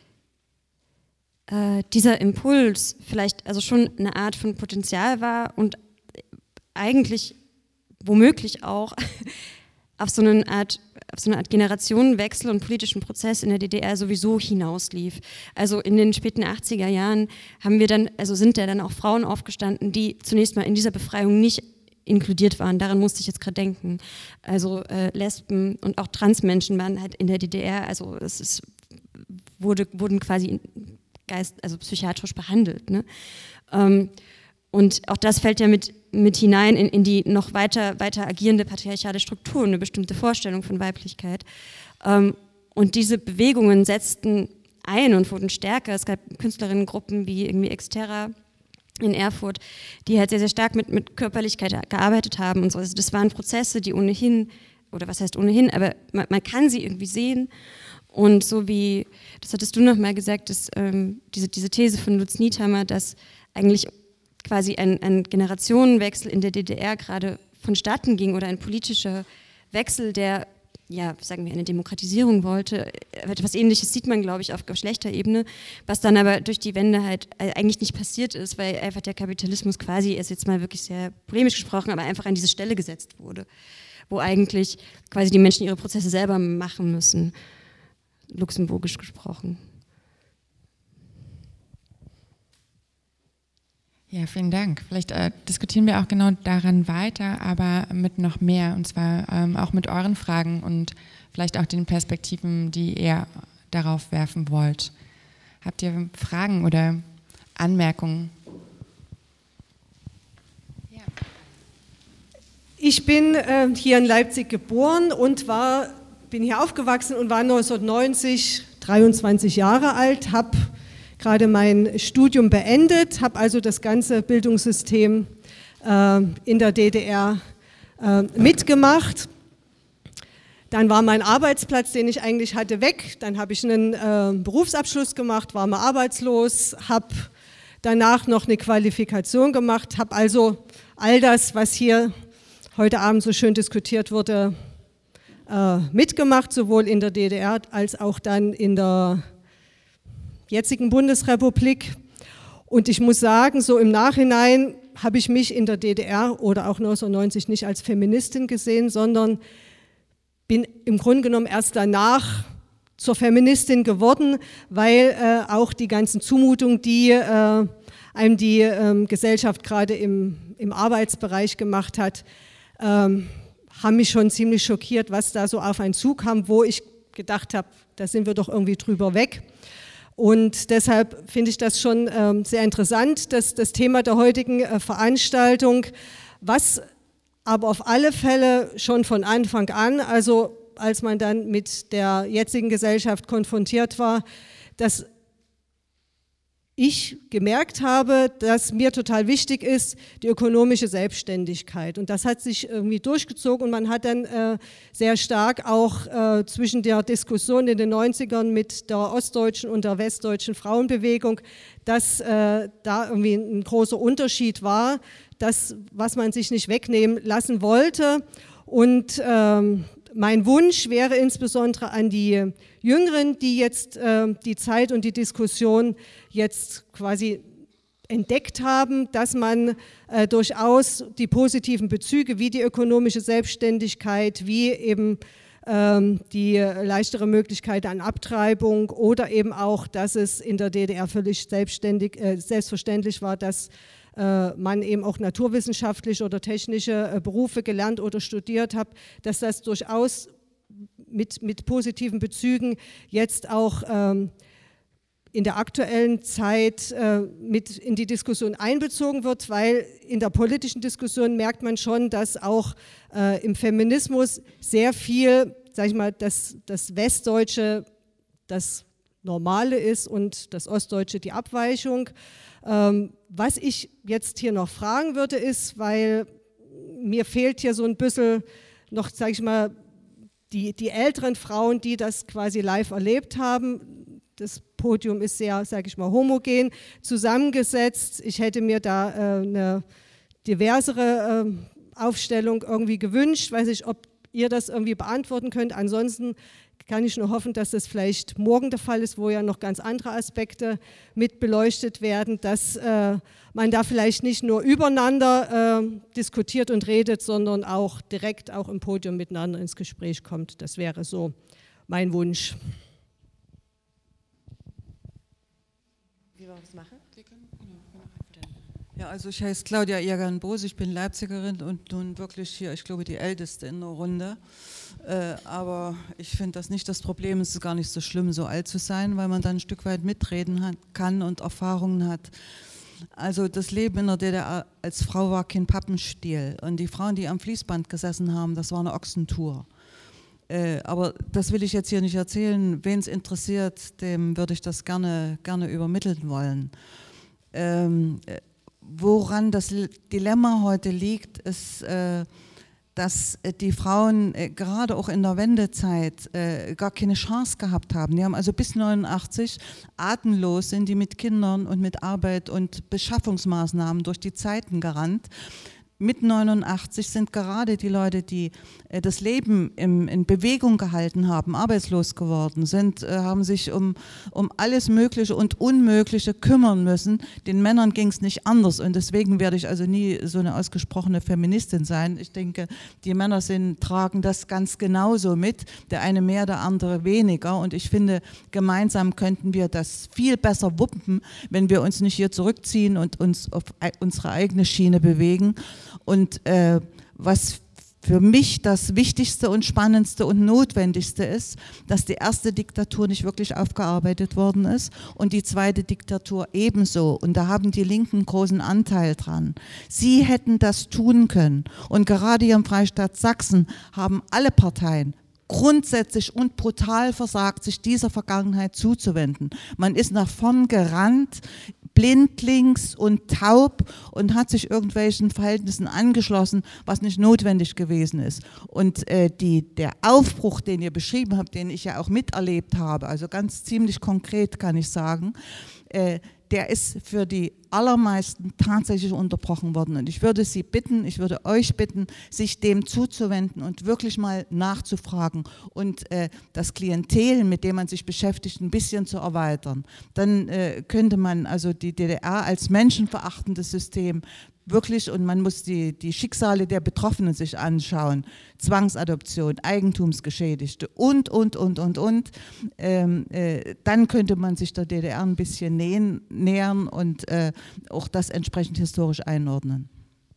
äh, dieser Impuls vielleicht also schon eine Art von Potenzial war und eigentlich womöglich auch auf so eine Art, auf so eine Art Generationenwechsel und politischen Prozess in der D D R sowieso hinauslief. Also in den späten achtziger Jahren haben wir dann, also sind da dann auch Frauen aufgestanden, die zunächst mal in dieser Befreiung nicht inkludiert waren. Daran musste ich jetzt gerade denken. Also äh, Lesben und auch Transmenschen waren halt in der D D R, also es ist, wurde, wurden quasi Geist, also psychiatrisch behandelt. Ne? Ähm, und auch das fällt ja mit, mit hinein in, in die noch weiter, weiter agierende patriarchale Struktur, eine bestimmte Vorstellung von Weiblichkeit. Ähm, und diese Bewegungen setzten ein und wurden stärker. Es gab Künstlerinnengruppen wie irgendwie Exterra in Erfurt, die halt sehr, sehr stark mit, mit Körperlichkeit gearbeitet haben und so. Also das waren Prozesse, die ohnehin, oder was heißt ohnehin, aber man, man kann sie irgendwie sehen. Und so wie, das hattest du nochmal gesagt, dass, ähm, diese, diese These von Lutz Niethammer, dass eigentlich quasi ein, ein Generationenwechsel in der D D R gerade vonstatten ging oder ein politischer Wechsel, der, ja, sagen wir, eine Demokratisierung wollte. Etwas Ähnliches sieht man, glaube ich, auf Geschlechterebene, was dann aber durch die Wende halt eigentlich nicht passiert ist, weil einfach der Kapitalismus quasi, ist jetzt mal wirklich sehr polemisch gesprochen, aber einfach an diese Stelle gesetzt wurde, wo eigentlich quasi die Menschen ihre Prozesse selber machen müssen. Luxemburgisch gesprochen.
Ja, vielen Dank. Vielleicht äh, diskutieren wir auch genau daran weiter, aber mit noch mehr, und zwar ähm, auch mit euren Fragen und vielleicht auch den Perspektiven, die ihr darauf werfen wollt. Habt ihr Fragen oder Anmerkungen?
Ja. Ich bin äh, hier in Leipzig geboren und war bin hier aufgewachsen und war neunzehnhundertneunzig dreiundzwanzig Jahre alt, habe gerade mein Studium beendet, habe also das ganze Bildungssystem äh, in der D D R äh, mitgemacht. Dann war mein Arbeitsplatz, den ich eigentlich hatte, weg. Dann habe ich einen äh, Berufsabschluss gemacht, war mal arbeitslos, habe danach noch eine Qualifikation gemacht, habe also all das, was hier heute Abend so schön diskutiert wurde, äh, mitgemacht, sowohl in der D D R als auch dann in der jetzigen Bundesrepublik. Und ich muss sagen, so im Nachhinein habe ich mich in der D D R oder auch neunzehnhundertneunzig nicht als Feministin gesehen, sondern bin im Grunde genommen erst danach zur Feministin geworden, weil äh, auch die ganzen Zumutungen, die äh, einem die äh, Gesellschaft gerade im, im Arbeitsbereich gemacht hat, äh, haben mich schon ziemlich schockiert, was da so auf einen zukam, wo ich gedacht habe, da sind wir doch irgendwie drüber weg. Und deshalb finde ich das schon äh, sehr interessant, dass das Thema der heutigen äh, Veranstaltung, was aber auf alle Fälle schon von Anfang an, also als man dann mit der jetzigen Gesellschaft konfrontiert war, dass ich gemerkt habe, dass mir total wichtig ist, die ökonomische Selbstständigkeit. Und das hat sich irgendwie durchgezogen und man hat dann äh, sehr stark auch äh, zwischen der Diskussion in den neunzigern mit der ostdeutschen und der westdeutschen Frauenbewegung, dass äh, da irgendwie ein großer Unterschied war, das, was man sich nicht wegnehmen lassen wollte. Und ähm, mein Wunsch wäre insbesondere an die Jüngeren, die jetzt äh, die Zeit und die Diskussion jetzt quasi entdeckt haben, dass man äh, durchaus die positiven Bezüge wie die ökonomische Selbstständigkeit, wie eben ähm, die leichtere Möglichkeit an Abtreibung oder eben auch, dass es in der D D R völlig selbstständig, äh, selbstverständlich war, dass man eben auch naturwissenschaftliche oder technische Berufe gelernt oder studiert hat, dass das durchaus mit, mit positiven Bezügen jetzt auch ähm, in der aktuellen Zeit äh, mit in die Diskussion einbezogen wird, weil in der politischen Diskussion merkt man schon, dass auch äh, im Feminismus sehr viel, sag ich mal, das, das Westdeutsche das Normale ist und das Ostdeutsche die Abweichung. Ähm, was ich jetzt hier noch fragen würde, ist, weil mir fehlt hier so ein bisschen noch, sage ich mal, die, die älteren Frauen, die das quasi live erlebt haben. Das Podium ist sehr, sage ich mal, homogen zusammengesetzt. Ich hätte mir da äh, eine diversere äh, Aufstellung irgendwie gewünscht. Weiß nicht, ob ihr das irgendwie beantworten könnt. Ansonsten kann ich nur hoffen, dass das vielleicht morgen der Fall ist, wo ja noch ganz andere Aspekte mit beleuchtet werden, dass äh, man da vielleicht nicht nur übereinander äh, diskutiert und redet, sondern auch direkt auch im Podium miteinander ins Gespräch kommt. Das wäre so mein Wunsch.
Wie wollen wir das machen?
Ja, also ich heiße Claudia Jagan-Bose, ich bin Leipzigerin und nun wirklich hier, ich glaube, die Älteste in der Runde. Äh, aber ich finde das nicht das Problem, es ist gar nicht so schlimm, so alt zu sein, weil man dann ein Stück weit mitreden hat, kann und Erfahrungen hat. Also das Leben in der D D R als Frau war kein Pappenstiel und die Frauen, die am Fließband gesessen haben, das war eine Ochsentour. Äh, aber das will ich jetzt hier nicht erzählen. Wen es interessiert, dem würde ich das gerne, gerne übermitteln wollen. Ähm, woran das Dilemma heute liegt, ist, äh, dass die Frauen äh, gerade auch in der Wendezeit äh, gar keine Chance gehabt haben. Die haben also bis neunundachtzig atemlos sind die mit Kindern und mit Arbeit und Beschaffungsmaßnahmen durch die Zeiten gerannt. Mit neunundachtzig sind gerade die Leute, die äh, das Leben im, in Bewegung gehalten haben, arbeitslos geworden sind, äh, haben sich um, um alles Mögliche und Unmögliche kümmern müssen. Den Männern ging es nicht anders und deswegen werde ich also nie so eine ausgesprochene Feministin sein. Ich denke, die Männer sind, tragen das ganz genauso mit, der eine mehr, der andere weniger und ich finde, gemeinsam könnten wir das viel besser wuppen, wenn wir uns nicht hier zurückziehen und uns auf unsere eigene Schiene bewegen. Und äh, was für mich das Wichtigste und Spannendste und Notwendigste ist, dass die erste Diktatur nicht wirklich aufgearbeitet worden ist und die zweite Diktatur ebenso. Und da haben die Linken einen großen Anteil dran. Sie hätten das tun können. Und gerade hier im Freistaat Sachsen haben alle Parteien grundsätzlich und brutal versagt, sich dieser Vergangenheit zuzuwenden. Man ist nach vorn gerannt, blindlings und taub und hat sich irgendwelchen Verhältnissen angeschlossen, was nicht notwendig gewesen ist. Und äh, die, der Aufbruch, den ihr beschrieben habt, den ich ja auch miterlebt habe, also ganz ziemlich konkret kann ich sagen, äh, der ist für die allermeisten tatsächlich unterbrochen worden. Und ich würde Sie bitten, ich würde euch bitten, sich dem zuzuwenden und wirklich mal nachzufragen und äh, das Klientel, mit dem man sich beschäftigt, ein bisschen zu erweitern. Dann äh, könnte man also die D D R als menschenverachtendes System wirklich, und man muss die, die Schicksale der Betroffenen sich anschauen, Zwangsadoption, Eigentumsgeschädigte und, und, und, und, und, ähm, äh, dann könnte man sich der D D R ein bisschen nähen, nähern und äh, auch das entsprechend historisch einordnen.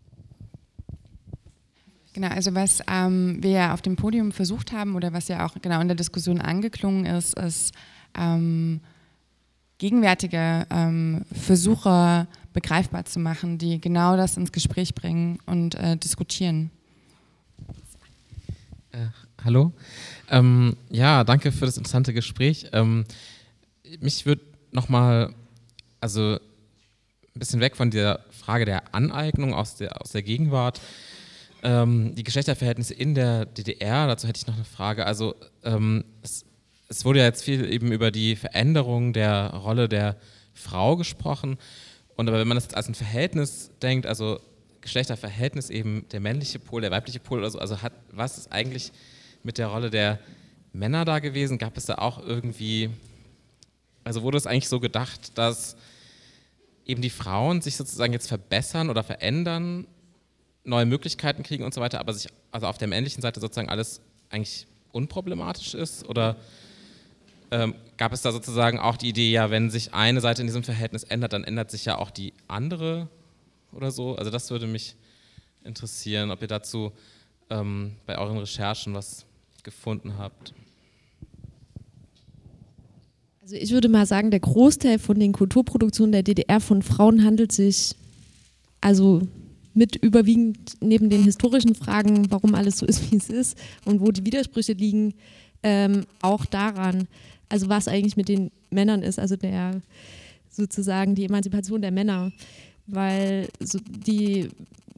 Genau, also was ähm, wir ja auf dem Podium versucht haben oder was ja auch genau in der Diskussion angeklungen ist, ist ähm, gegenwärtige ähm, Versuche begreifbar zu machen, die genau das ins Gespräch bringen und äh, diskutieren.
Äh, hallo. Ähm, ja, danke für das interessante Gespräch. Ähm, mich würde nochmal, also ein bisschen weg von der Frage der Aneignung aus der, aus der Gegenwart, ähm, die Geschlechterverhältnisse in der D D R, dazu hätte ich noch eine Frage. Also ähm, es, es wurde ja jetzt viel eben über die Veränderung der Rolle der Frau gesprochen. Und aber wenn man das als ein Verhältnis denkt, also Geschlechterverhältnis eben der männliche Pol, der weibliche Pol oder so, also hat, was ist eigentlich mit der Rolle der Männer da gewesen? Gab es da auch irgendwie, also wurde es eigentlich so gedacht, dass eben die Frauen sich sozusagen jetzt verbessern oder verändern, neue Möglichkeiten kriegen und so weiter, aber sich also auf der männlichen Seite sozusagen alles eigentlich unproblematisch ist? Oder ähm, gab es da sozusagen auch die Idee, ja, wenn sich eine Seite in diesem Verhältnis ändert, dann ändert sich ja auch die andere oder so? Also das würde mich interessieren, ob ihr dazu ähm, bei euren Recherchen was gefunden habt.
Also ich würde mal sagen, der Großteil von den Kulturproduktionen der D D R von Frauen handelt sich also mit überwiegend neben den historischen Fragen, warum alles so ist, wie es ist und wo die Widersprüche liegen, ähm, auch daran, also was eigentlich mit den Männern ist, also der sozusagen die Emanzipation der Männer, weil so die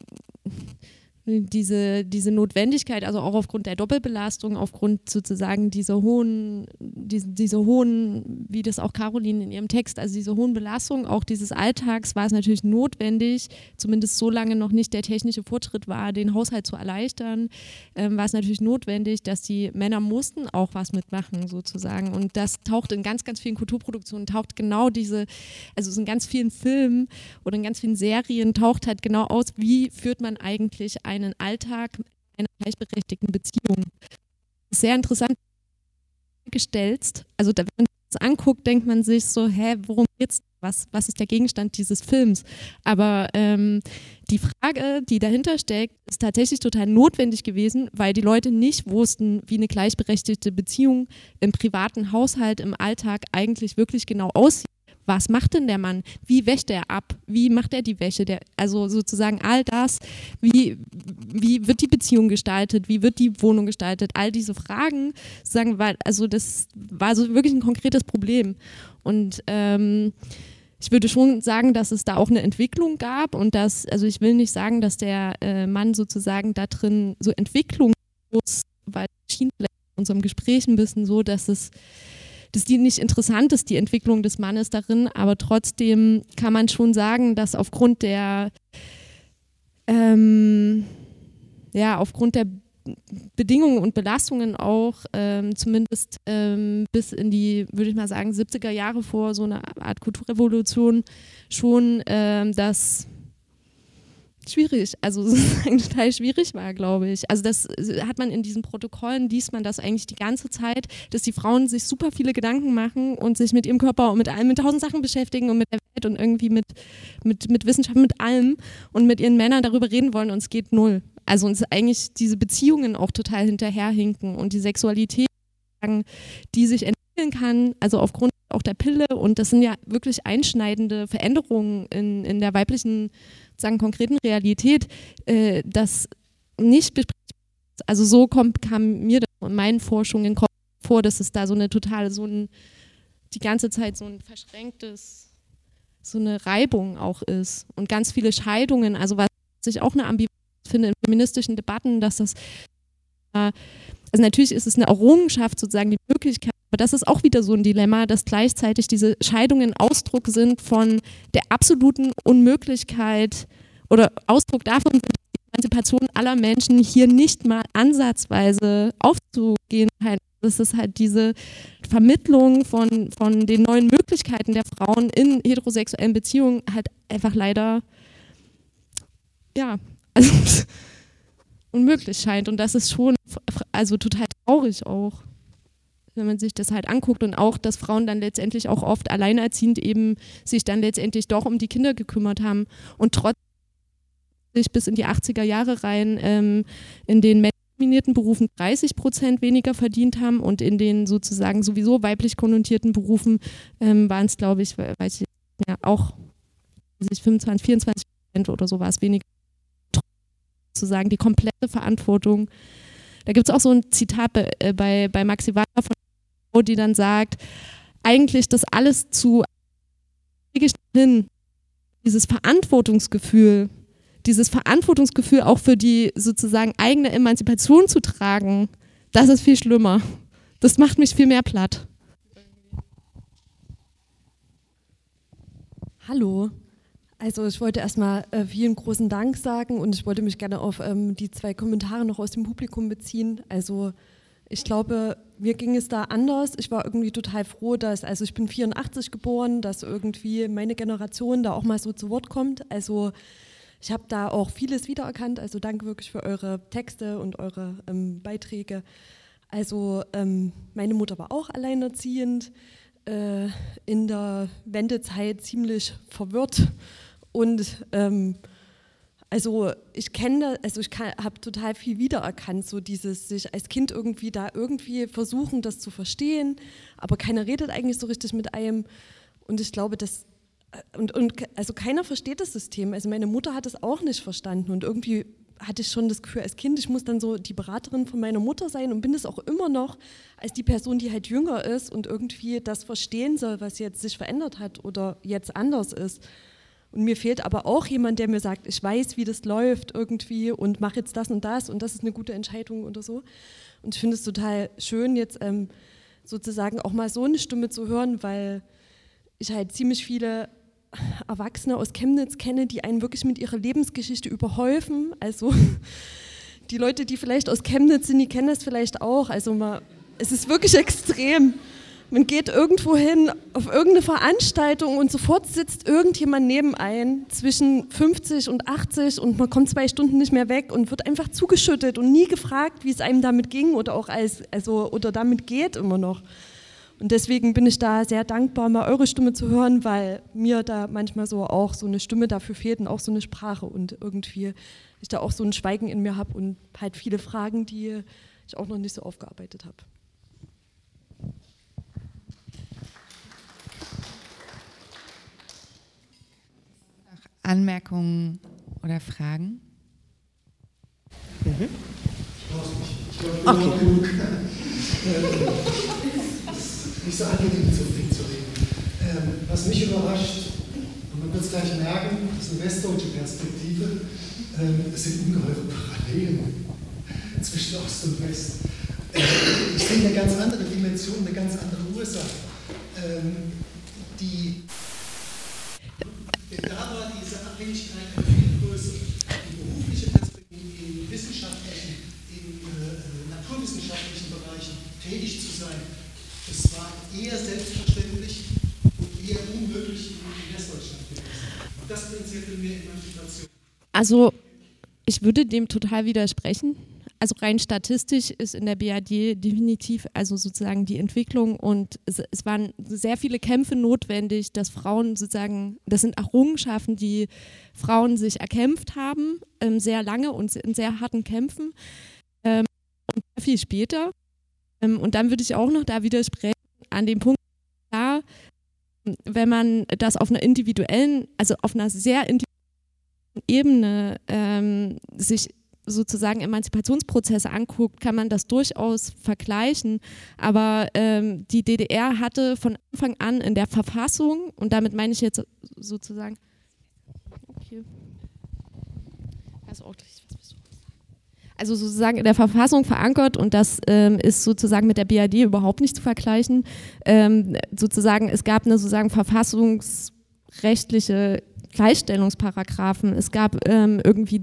Diese, diese Notwendigkeit, also auch aufgrund der Doppelbelastung, aufgrund sozusagen dieser hohen, diese, diese hohen, wie das auch Caroline in ihrem Text, also diese hohen Belastungen, auch dieses Alltags, war es natürlich notwendig, zumindest solange noch nicht der technische Fortschritt war, den Haushalt zu erleichtern, ähm, war es natürlich notwendig, dass die Männer mussten auch was mitmachen sozusagen, und das taucht in ganz, ganz vielen Kulturproduktionen, taucht genau diese, also in ganz vielen Filmen oder in ganz vielen Serien taucht halt genau aus, wie führt man eigentlich ein einen Alltag einer gleichberechtigten Beziehung. Sehr interessant gestellt. Also da, wenn man das anguckt, denkt man sich so, hä, worum geht's? Was, was ist der Gegenstand dieses Films? Aber ähm, die Frage, die dahinter steckt, ist tatsächlich total notwendig gewesen, weil die Leute nicht wussten, wie eine gleichberechtigte Beziehung im privaten Haushalt, im Alltag eigentlich wirklich genau aussieht. Was macht denn der Mann? Wie wäscht er ab? Wie macht er die Wäsche? Der, also sozusagen all das, wie, wie wird die Beziehung gestaltet? Wie wird die Wohnung gestaltet? All diese Fragen, sozusagen, weil, also das war so wirklich ein konkretes Problem. Und ähm, ich würde schon sagen, dass es da auch eine Entwicklung gab und dass, also ich will nicht sagen, dass der äh, Mann sozusagen da drin so Entwicklung muss, weil es schien vielleicht in unserem Gespräch ein bisschen so, dass es dass die nicht interessant ist, die Entwicklung des Mannes darin, aber trotzdem kann man schon sagen, dass aufgrund der ähm, ja, aufgrund der Bedingungen und Belastungen auch ähm, zumindest ähm, bis in die, würde ich mal sagen, siebziger Jahre vor so einer Art Kulturrevolution schon ähm, das schwierig, also sozusagen total schwierig war, glaube ich. Also das hat man in diesen Protokollen, liest man das eigentlich die ganze Zeit, dass die Frauen sich super viele Gedanken machen und sich mit ihrem Körper und mit allem, mit tausend Sachen beschäftigen und mit der Welt und irgendwie mit, mit, mit Wissenschaft, mit allem und mit ihren Männern darüber reden wollen und es geht null. Also uns eigentlich diese Beziehungen auch total hinterherhinken und die Sexualität, die sich entwickeln kann, also aufgrund auch der Pille, und das sind ja wirklich einschneidende Veränderungen in, in der weiblichen, sagen konkreten Realität, äh, das nicht besprechen. Also so kommt, kam mir das in meinen Forschungen vor, dass es da so eine total, so ein, die ganze Zeit so ein verschränktes, so eine Reibung auch ist und ganz viele Scheidungen, also was ich auch eine Ambivalenz finde in feministischen Debatten, dass das, äh, also natürlich ist es eine Errungenschaft sozusagen, die Möglichkeit, aber das ist auch wieder so ein Dilemma, dass gleichzeitig diese Scheidungen Ausdruck sind von der absoluten Unmöglichkeit oder Ausdruck davon sind, die Emanzipation aller Menschen hier nicht mal ansatzweise aufzugehen. Das ist halt diese Vermittlung von, von den neuen Möglichkeiten der Frauen in heterosexuellen Beziehungen halt einfach leider, ja, also unmöglich scheint. Und das ist schon also total traurig auch, wenn man sich das halt anguckt und auch, dass Frauen dann letztendlich auch oft alleinerziehend eben sich dann letztendlich doch um die Kinder gekümmert haben und trotzdem sich bis in die achtziger Jahre rein ähm, in den dominierten Berufen dreißig Prozent weniger verdient haben und in den sozusagen sowieso weiblich konnotierten Berufen ähm, waren es, glaube ich, weiß ich ja, auch fünfundzwanzig, vierundzwanzig Prozent oder so war es weniger. Sozusagen die komplette Verantwortung. Da gibt es auch so ein Zitat bei, äh, bei, bei Maxi Walter von Frau, die dann sagt, eigentlich das alles zu hin, dieses Verantwortungsgefühl, dieses Verantwortungsgefühl auch für die sozusagen eigene Emanzipation zu tragen, das ist viel schlimmer. Das macht mich viel mehr platt.
Hallo. Also ich wollte erstmal äh, vielen großen Dank sagen und ich wollte mich gerne auf ähm, die zwei Kommentare noch aus dem Publikum beziehen. Also ich glaube, mir ging es da anders. Ich war irgendwie total froh, dass, also ich bin vierundachtzig geboren, dass irgendwie meine Generation da auch mal so zu Wort kommt. Also ich habe da auch vieles wiedererkannt. Also danke wirklich für eure Texte und eure ähm, Beiträge. Also ähm, meine Mutter war auch alleinerziehend, äh, in der Wendezeit ziemlich verwirrt. Und ähm, also ich kenne, also ich habe total viel wiedererkannt, so dieses sich als Kind irgendwie da irgendwie versuchen, das zu verstehen, aber keiner redet eigentlich so richtig mit einem. Und ich glaube, das und, und also keiner versteht das System. Also meine Mutter hat es auch nicht verstanden und irgendwie hatte ich schon das Gefühl als Kind, ich muss dann so die Beraterin von meiner Mutter sein und bin es auch immer noch als die Person, die halt jünger ist und irgendwie das verstehen soll, was jetzt sich verändert hat oder jetzt anders ist. Und mir fehlt aber auch jemand, der mir sagt, ich weiß, wie das läuft irgendwie und mache jetzt das und das und das ist eine gute Entscheidung oder so. Und ich finde es total schön, jetzt ähm, sozusagen auch mal so eine Stimme zu hören, weil ich halt ziemlich viele Erwachsene aus Chemnitz kenne, die einen wirklich mit ihrer Lebensgeschichte überhäufen. Also die Leute, die vielleicht aus Chemnitz sind, die kennen das vielleicht auch. Also man, es ist wirklich extrem. Man geht irgendwo hin auf irgendeine Veranstaltung und sofort sitzt irgendjemand neben einem zwischen fünfzig und achtzig und man kommt zwei Stunden nicht mehr weg und wird einfach zugeschüttet und nie gefragt, wie es einem damit ging oder auch als, also oder damit geht immer noch. Und deswegen bin ich da sehr dankbar, mal eure Stimme zu hören, weil mir da manchmal so auch so eine Stimme dafür fehlt und auch so eine Sprache und irgendwie ich da auch so ein Schweigen in mir habe und halt viele Fragen, die ich auch noch nicht so aufgearbeitet habe.
Anmerkungen oder Fragen?
Mhm. Ich brauche nicht. Ich glaube, ich bin okay. genug. Nicht so angenehm, so viel zu reden. Ähm, was mich überrascht, und man wird es gleich merken, das ist eine westdeutsche Perspektive, ähm, es sind ungeheure Parallelen zwischen Ost und West. Äh, ich sehe eine ganz andere Dimension, eine ganz andere Ursache. Ähm, die Denn da war diese Abhängigkeit viel größer. Die berufliche Perspektive, in wissenschaftlichen, in äh, naturwissenschaftlichen Bereichen tätig zu sein, das war eher selbstverständlich und eher unmöglich in Westdeutschland gewesen. Und das bringt sehr viel mehr Emanzipation.
Also ich würde dem total widersprechen. Also rein statistisch ist in der B R D definitiv also sozusagen die Entwicklung und es, es waren sehr viele Kämpfe notwendig, dass Frauen sozusagen, das sind Errungenschaften, die Frauen sich erkämpft haben, ähm, sehr lange und in sehr harten Kämpfen ähm, und sehr viel später. Ähm, und dann würde ich auch noch da widersprechen an dem Punkt, klar, wenn man das auf einer individuellen, also auf einer sehr individuellen Ebene ähm, sich sozusagen Emanzipationsprozesse anguckt, kann man das durchaus vergleichen. Aber ähm, die D D R hatte von Anfang an in der Verfassung, und damit meine ich jetzt sozusagen, okay, also auch gleich, was bist du? Also sozusagen in der Verfassung verankert, und das ähm, ist sozusagen mit der B R D überhaupt nicht zu vergleichen. Ähm, sozusagen, es gab eine sozusagen verfassungsrechtliche Gleichstellungsparagraphen. Es gab ähm, irgendwie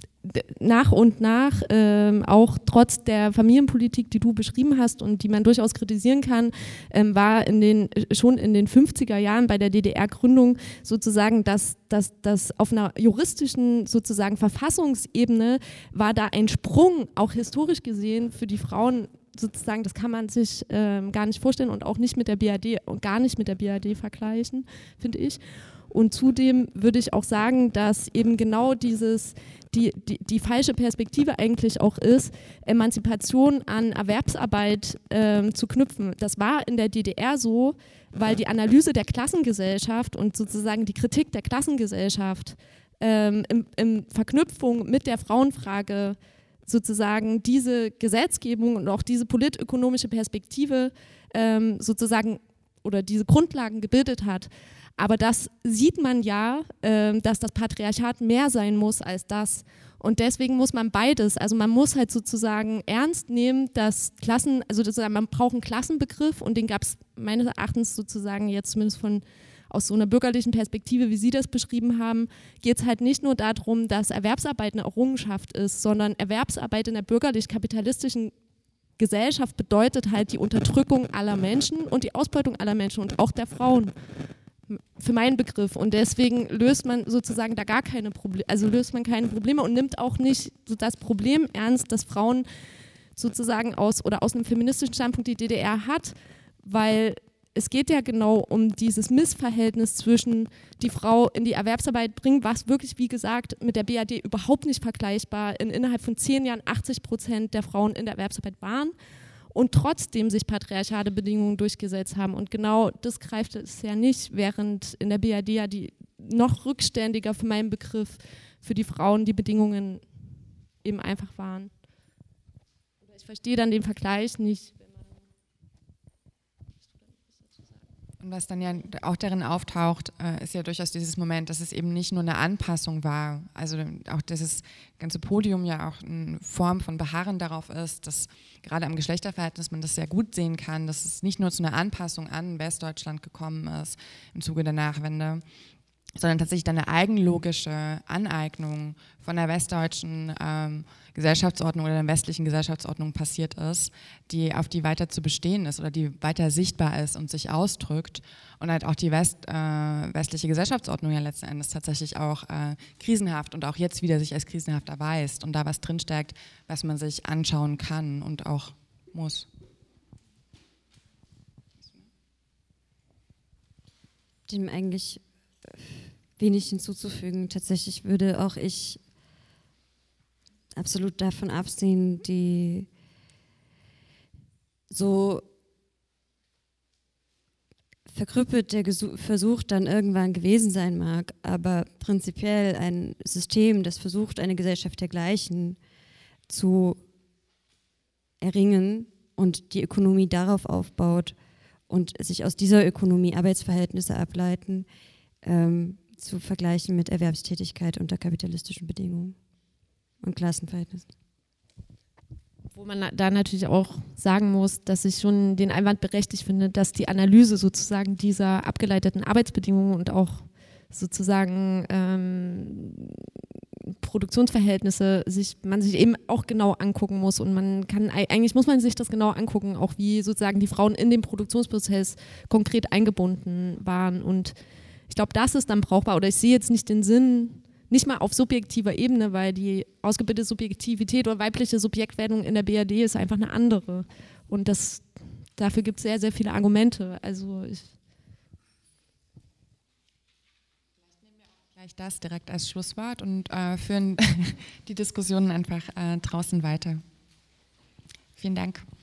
nach und nach, ähm, auch trotz der Familienpolitik, die du beschrieben hast und die man durchaus kritisieren kann, ähm, war in den, schon in den fünfziger Jahren bei der D D R-Gründung sozusagen, dass, dass, dass auf einer juristischen sozusagen Verfassungsebene war da ein Sprung, auch historisch gesehen, für die Frauen sozusagen, das kann man sich ähm, gar nicht vorstellen und auch nicht mit der B R D und gar nicht mit der B R D vergleichen, finde ich. Und zudem würde ich auch sagen, dass eben genau dieses, die, die, die falsche Perspektive eigentlich auch ist, Emanzipation an Erwerbsarbeit ähm, zu knüpfen. Das war in der D D R so, weil die Analyse der Klassengesellschaft und sozusagen die Kritik der Klassengesellschaft ähm, in, in Verknüpfung mit der Frauenfrage sozusagen diese Gesetzgebung und auch diese politökonomische Perspektive ähm, sozusagen oder diese Grundlagen gebildet hat. Aber das sieht man ja, äh, dass das Patriarchat mehr sein muss als das. Und deswegen muss man beides, also man muss halt sozusagen ernst nehmen, dass Klassen, also sozusagen man braucht einen Klassenbegriff, und den gab es meines Erachtens sozusagen jetzt zumindest von aus so einer bürgerlichen Perspektive, wie Sie das beschrieben haben, geht es halt nicht nur darum, dass Erwerbsarbeit eine Errungenschaft ist, sondern Erwerbsarbeit in der bürgerlich-kapitalistischen Gesellschaft bedeutet halt die Unterdrückung aller Menschen und die Ausbeutung aller Menschen und auch der Frauen. Für meinen Begriff. Und deswegen löst man sozusagen da gar keine Probleme, also löst man keine Probleme und nimmt auch nicht so das Problem ernst, dass Frauen sozusagen aus oder aus einem feministischen Standpunkt die D D R hat, weil es geht ja genau um dieses Missverhältnis zwischen die Frau in die Erwerbsarbeit bringen, was wirklich, wie gesagt, mit der B R D überhaupt nicht vergleichbar in, innerhalb von zehn Jahren achtzig Prozent der Frauen in der Erwerbsarbeit waren und trotzdem sich patriarchale Bedingungen durchgesetzt haben. Und genau das greift es ja nicht, während in der B R D ja die noch rückständiger für meinen Begriff für die Frauen die Bedingungen eben einfach waren. Ich verstehe dann den Vergleich nicht.
Und was dann ja auch darin auftaucht, äh, ist ja durchaus dieses Moment, dass es eben nicht nur eine Anpassung war, also auch dieses ganze Podium ja auch eine Form von Beharren darauf ist, dass gerade am Geschlechterverhältnis man das sehr gut sehen kann, dass es nicht nur zu einer Anpassung an Westdeutschland gekommen ist im Zuge der Nachwende, sondern tatsächlich dann eine eigenlogische Aneignung von der westdeutschen ähm, Gesellschaftsordnung oder der westlichen Gesellschaftsordnung passiert ist, die auf die weiter zu bestehen ist oder die weiter sichtbar ist und sich ausdrückt und halt auch die West, äh, westliche Gesellschaftsordnung ja letzten Endes tatsächlich auch äh, krisenhaft und auch jetzt wieder sich als krisenhaft erweist und da was drinsteckt, was man sich anschauen kann und auch muss.
Dem eigentlich wenig hinzuzufügen. Tatsächlich würde auch ich absolut davon absehen, die so verkrüppelt der Gesuch, Versuch dann irgendwann gewesen sein mag, aber prinzipiell ein System, das versucht, eine Gesellschaft der Gleichen zu erringen und die Ökonomie darauf aufbaut und sich aus dieser Ökonomie Arbeitsverhältnisse ableiten, ähm, zu vergleichen mit Erwerbstätigkeit unter kapitalistischen Bedingungen und Klassenverhältnissen.
Wo man da natürlich auch sagen muss, dass ich schon den Einwand berechtigt finde, dass die Analyse sozusagen dieser abgeleiteten Arbeitsbedingungen und auch sozusagen ähm, Produktionsverhältnisse sich, man sich eben auch genau angucken muss und man kann, eigentlich muss man sich das genau angucken, auch wie sozusagen die Frauen in den Produktionsprozess konkret eingebunden waren und ich glaube, das ist dann brauchbar oder ich sehe jetzt nicht den Sinn, nicht mal auf subjektiver Ebene, weil die ausgebildete Subjektivität oder weibliche Subjektwerdung in der B R D ist einfach eine andere und das, dafür gibt es sehr, sehr viele Argumente. Also ich
Vielleicht nehmen wir auch gleich das direkt als Schlusswort und äh, führen die Diskussionen einfach äh, draußen weiter. Vielen Dank.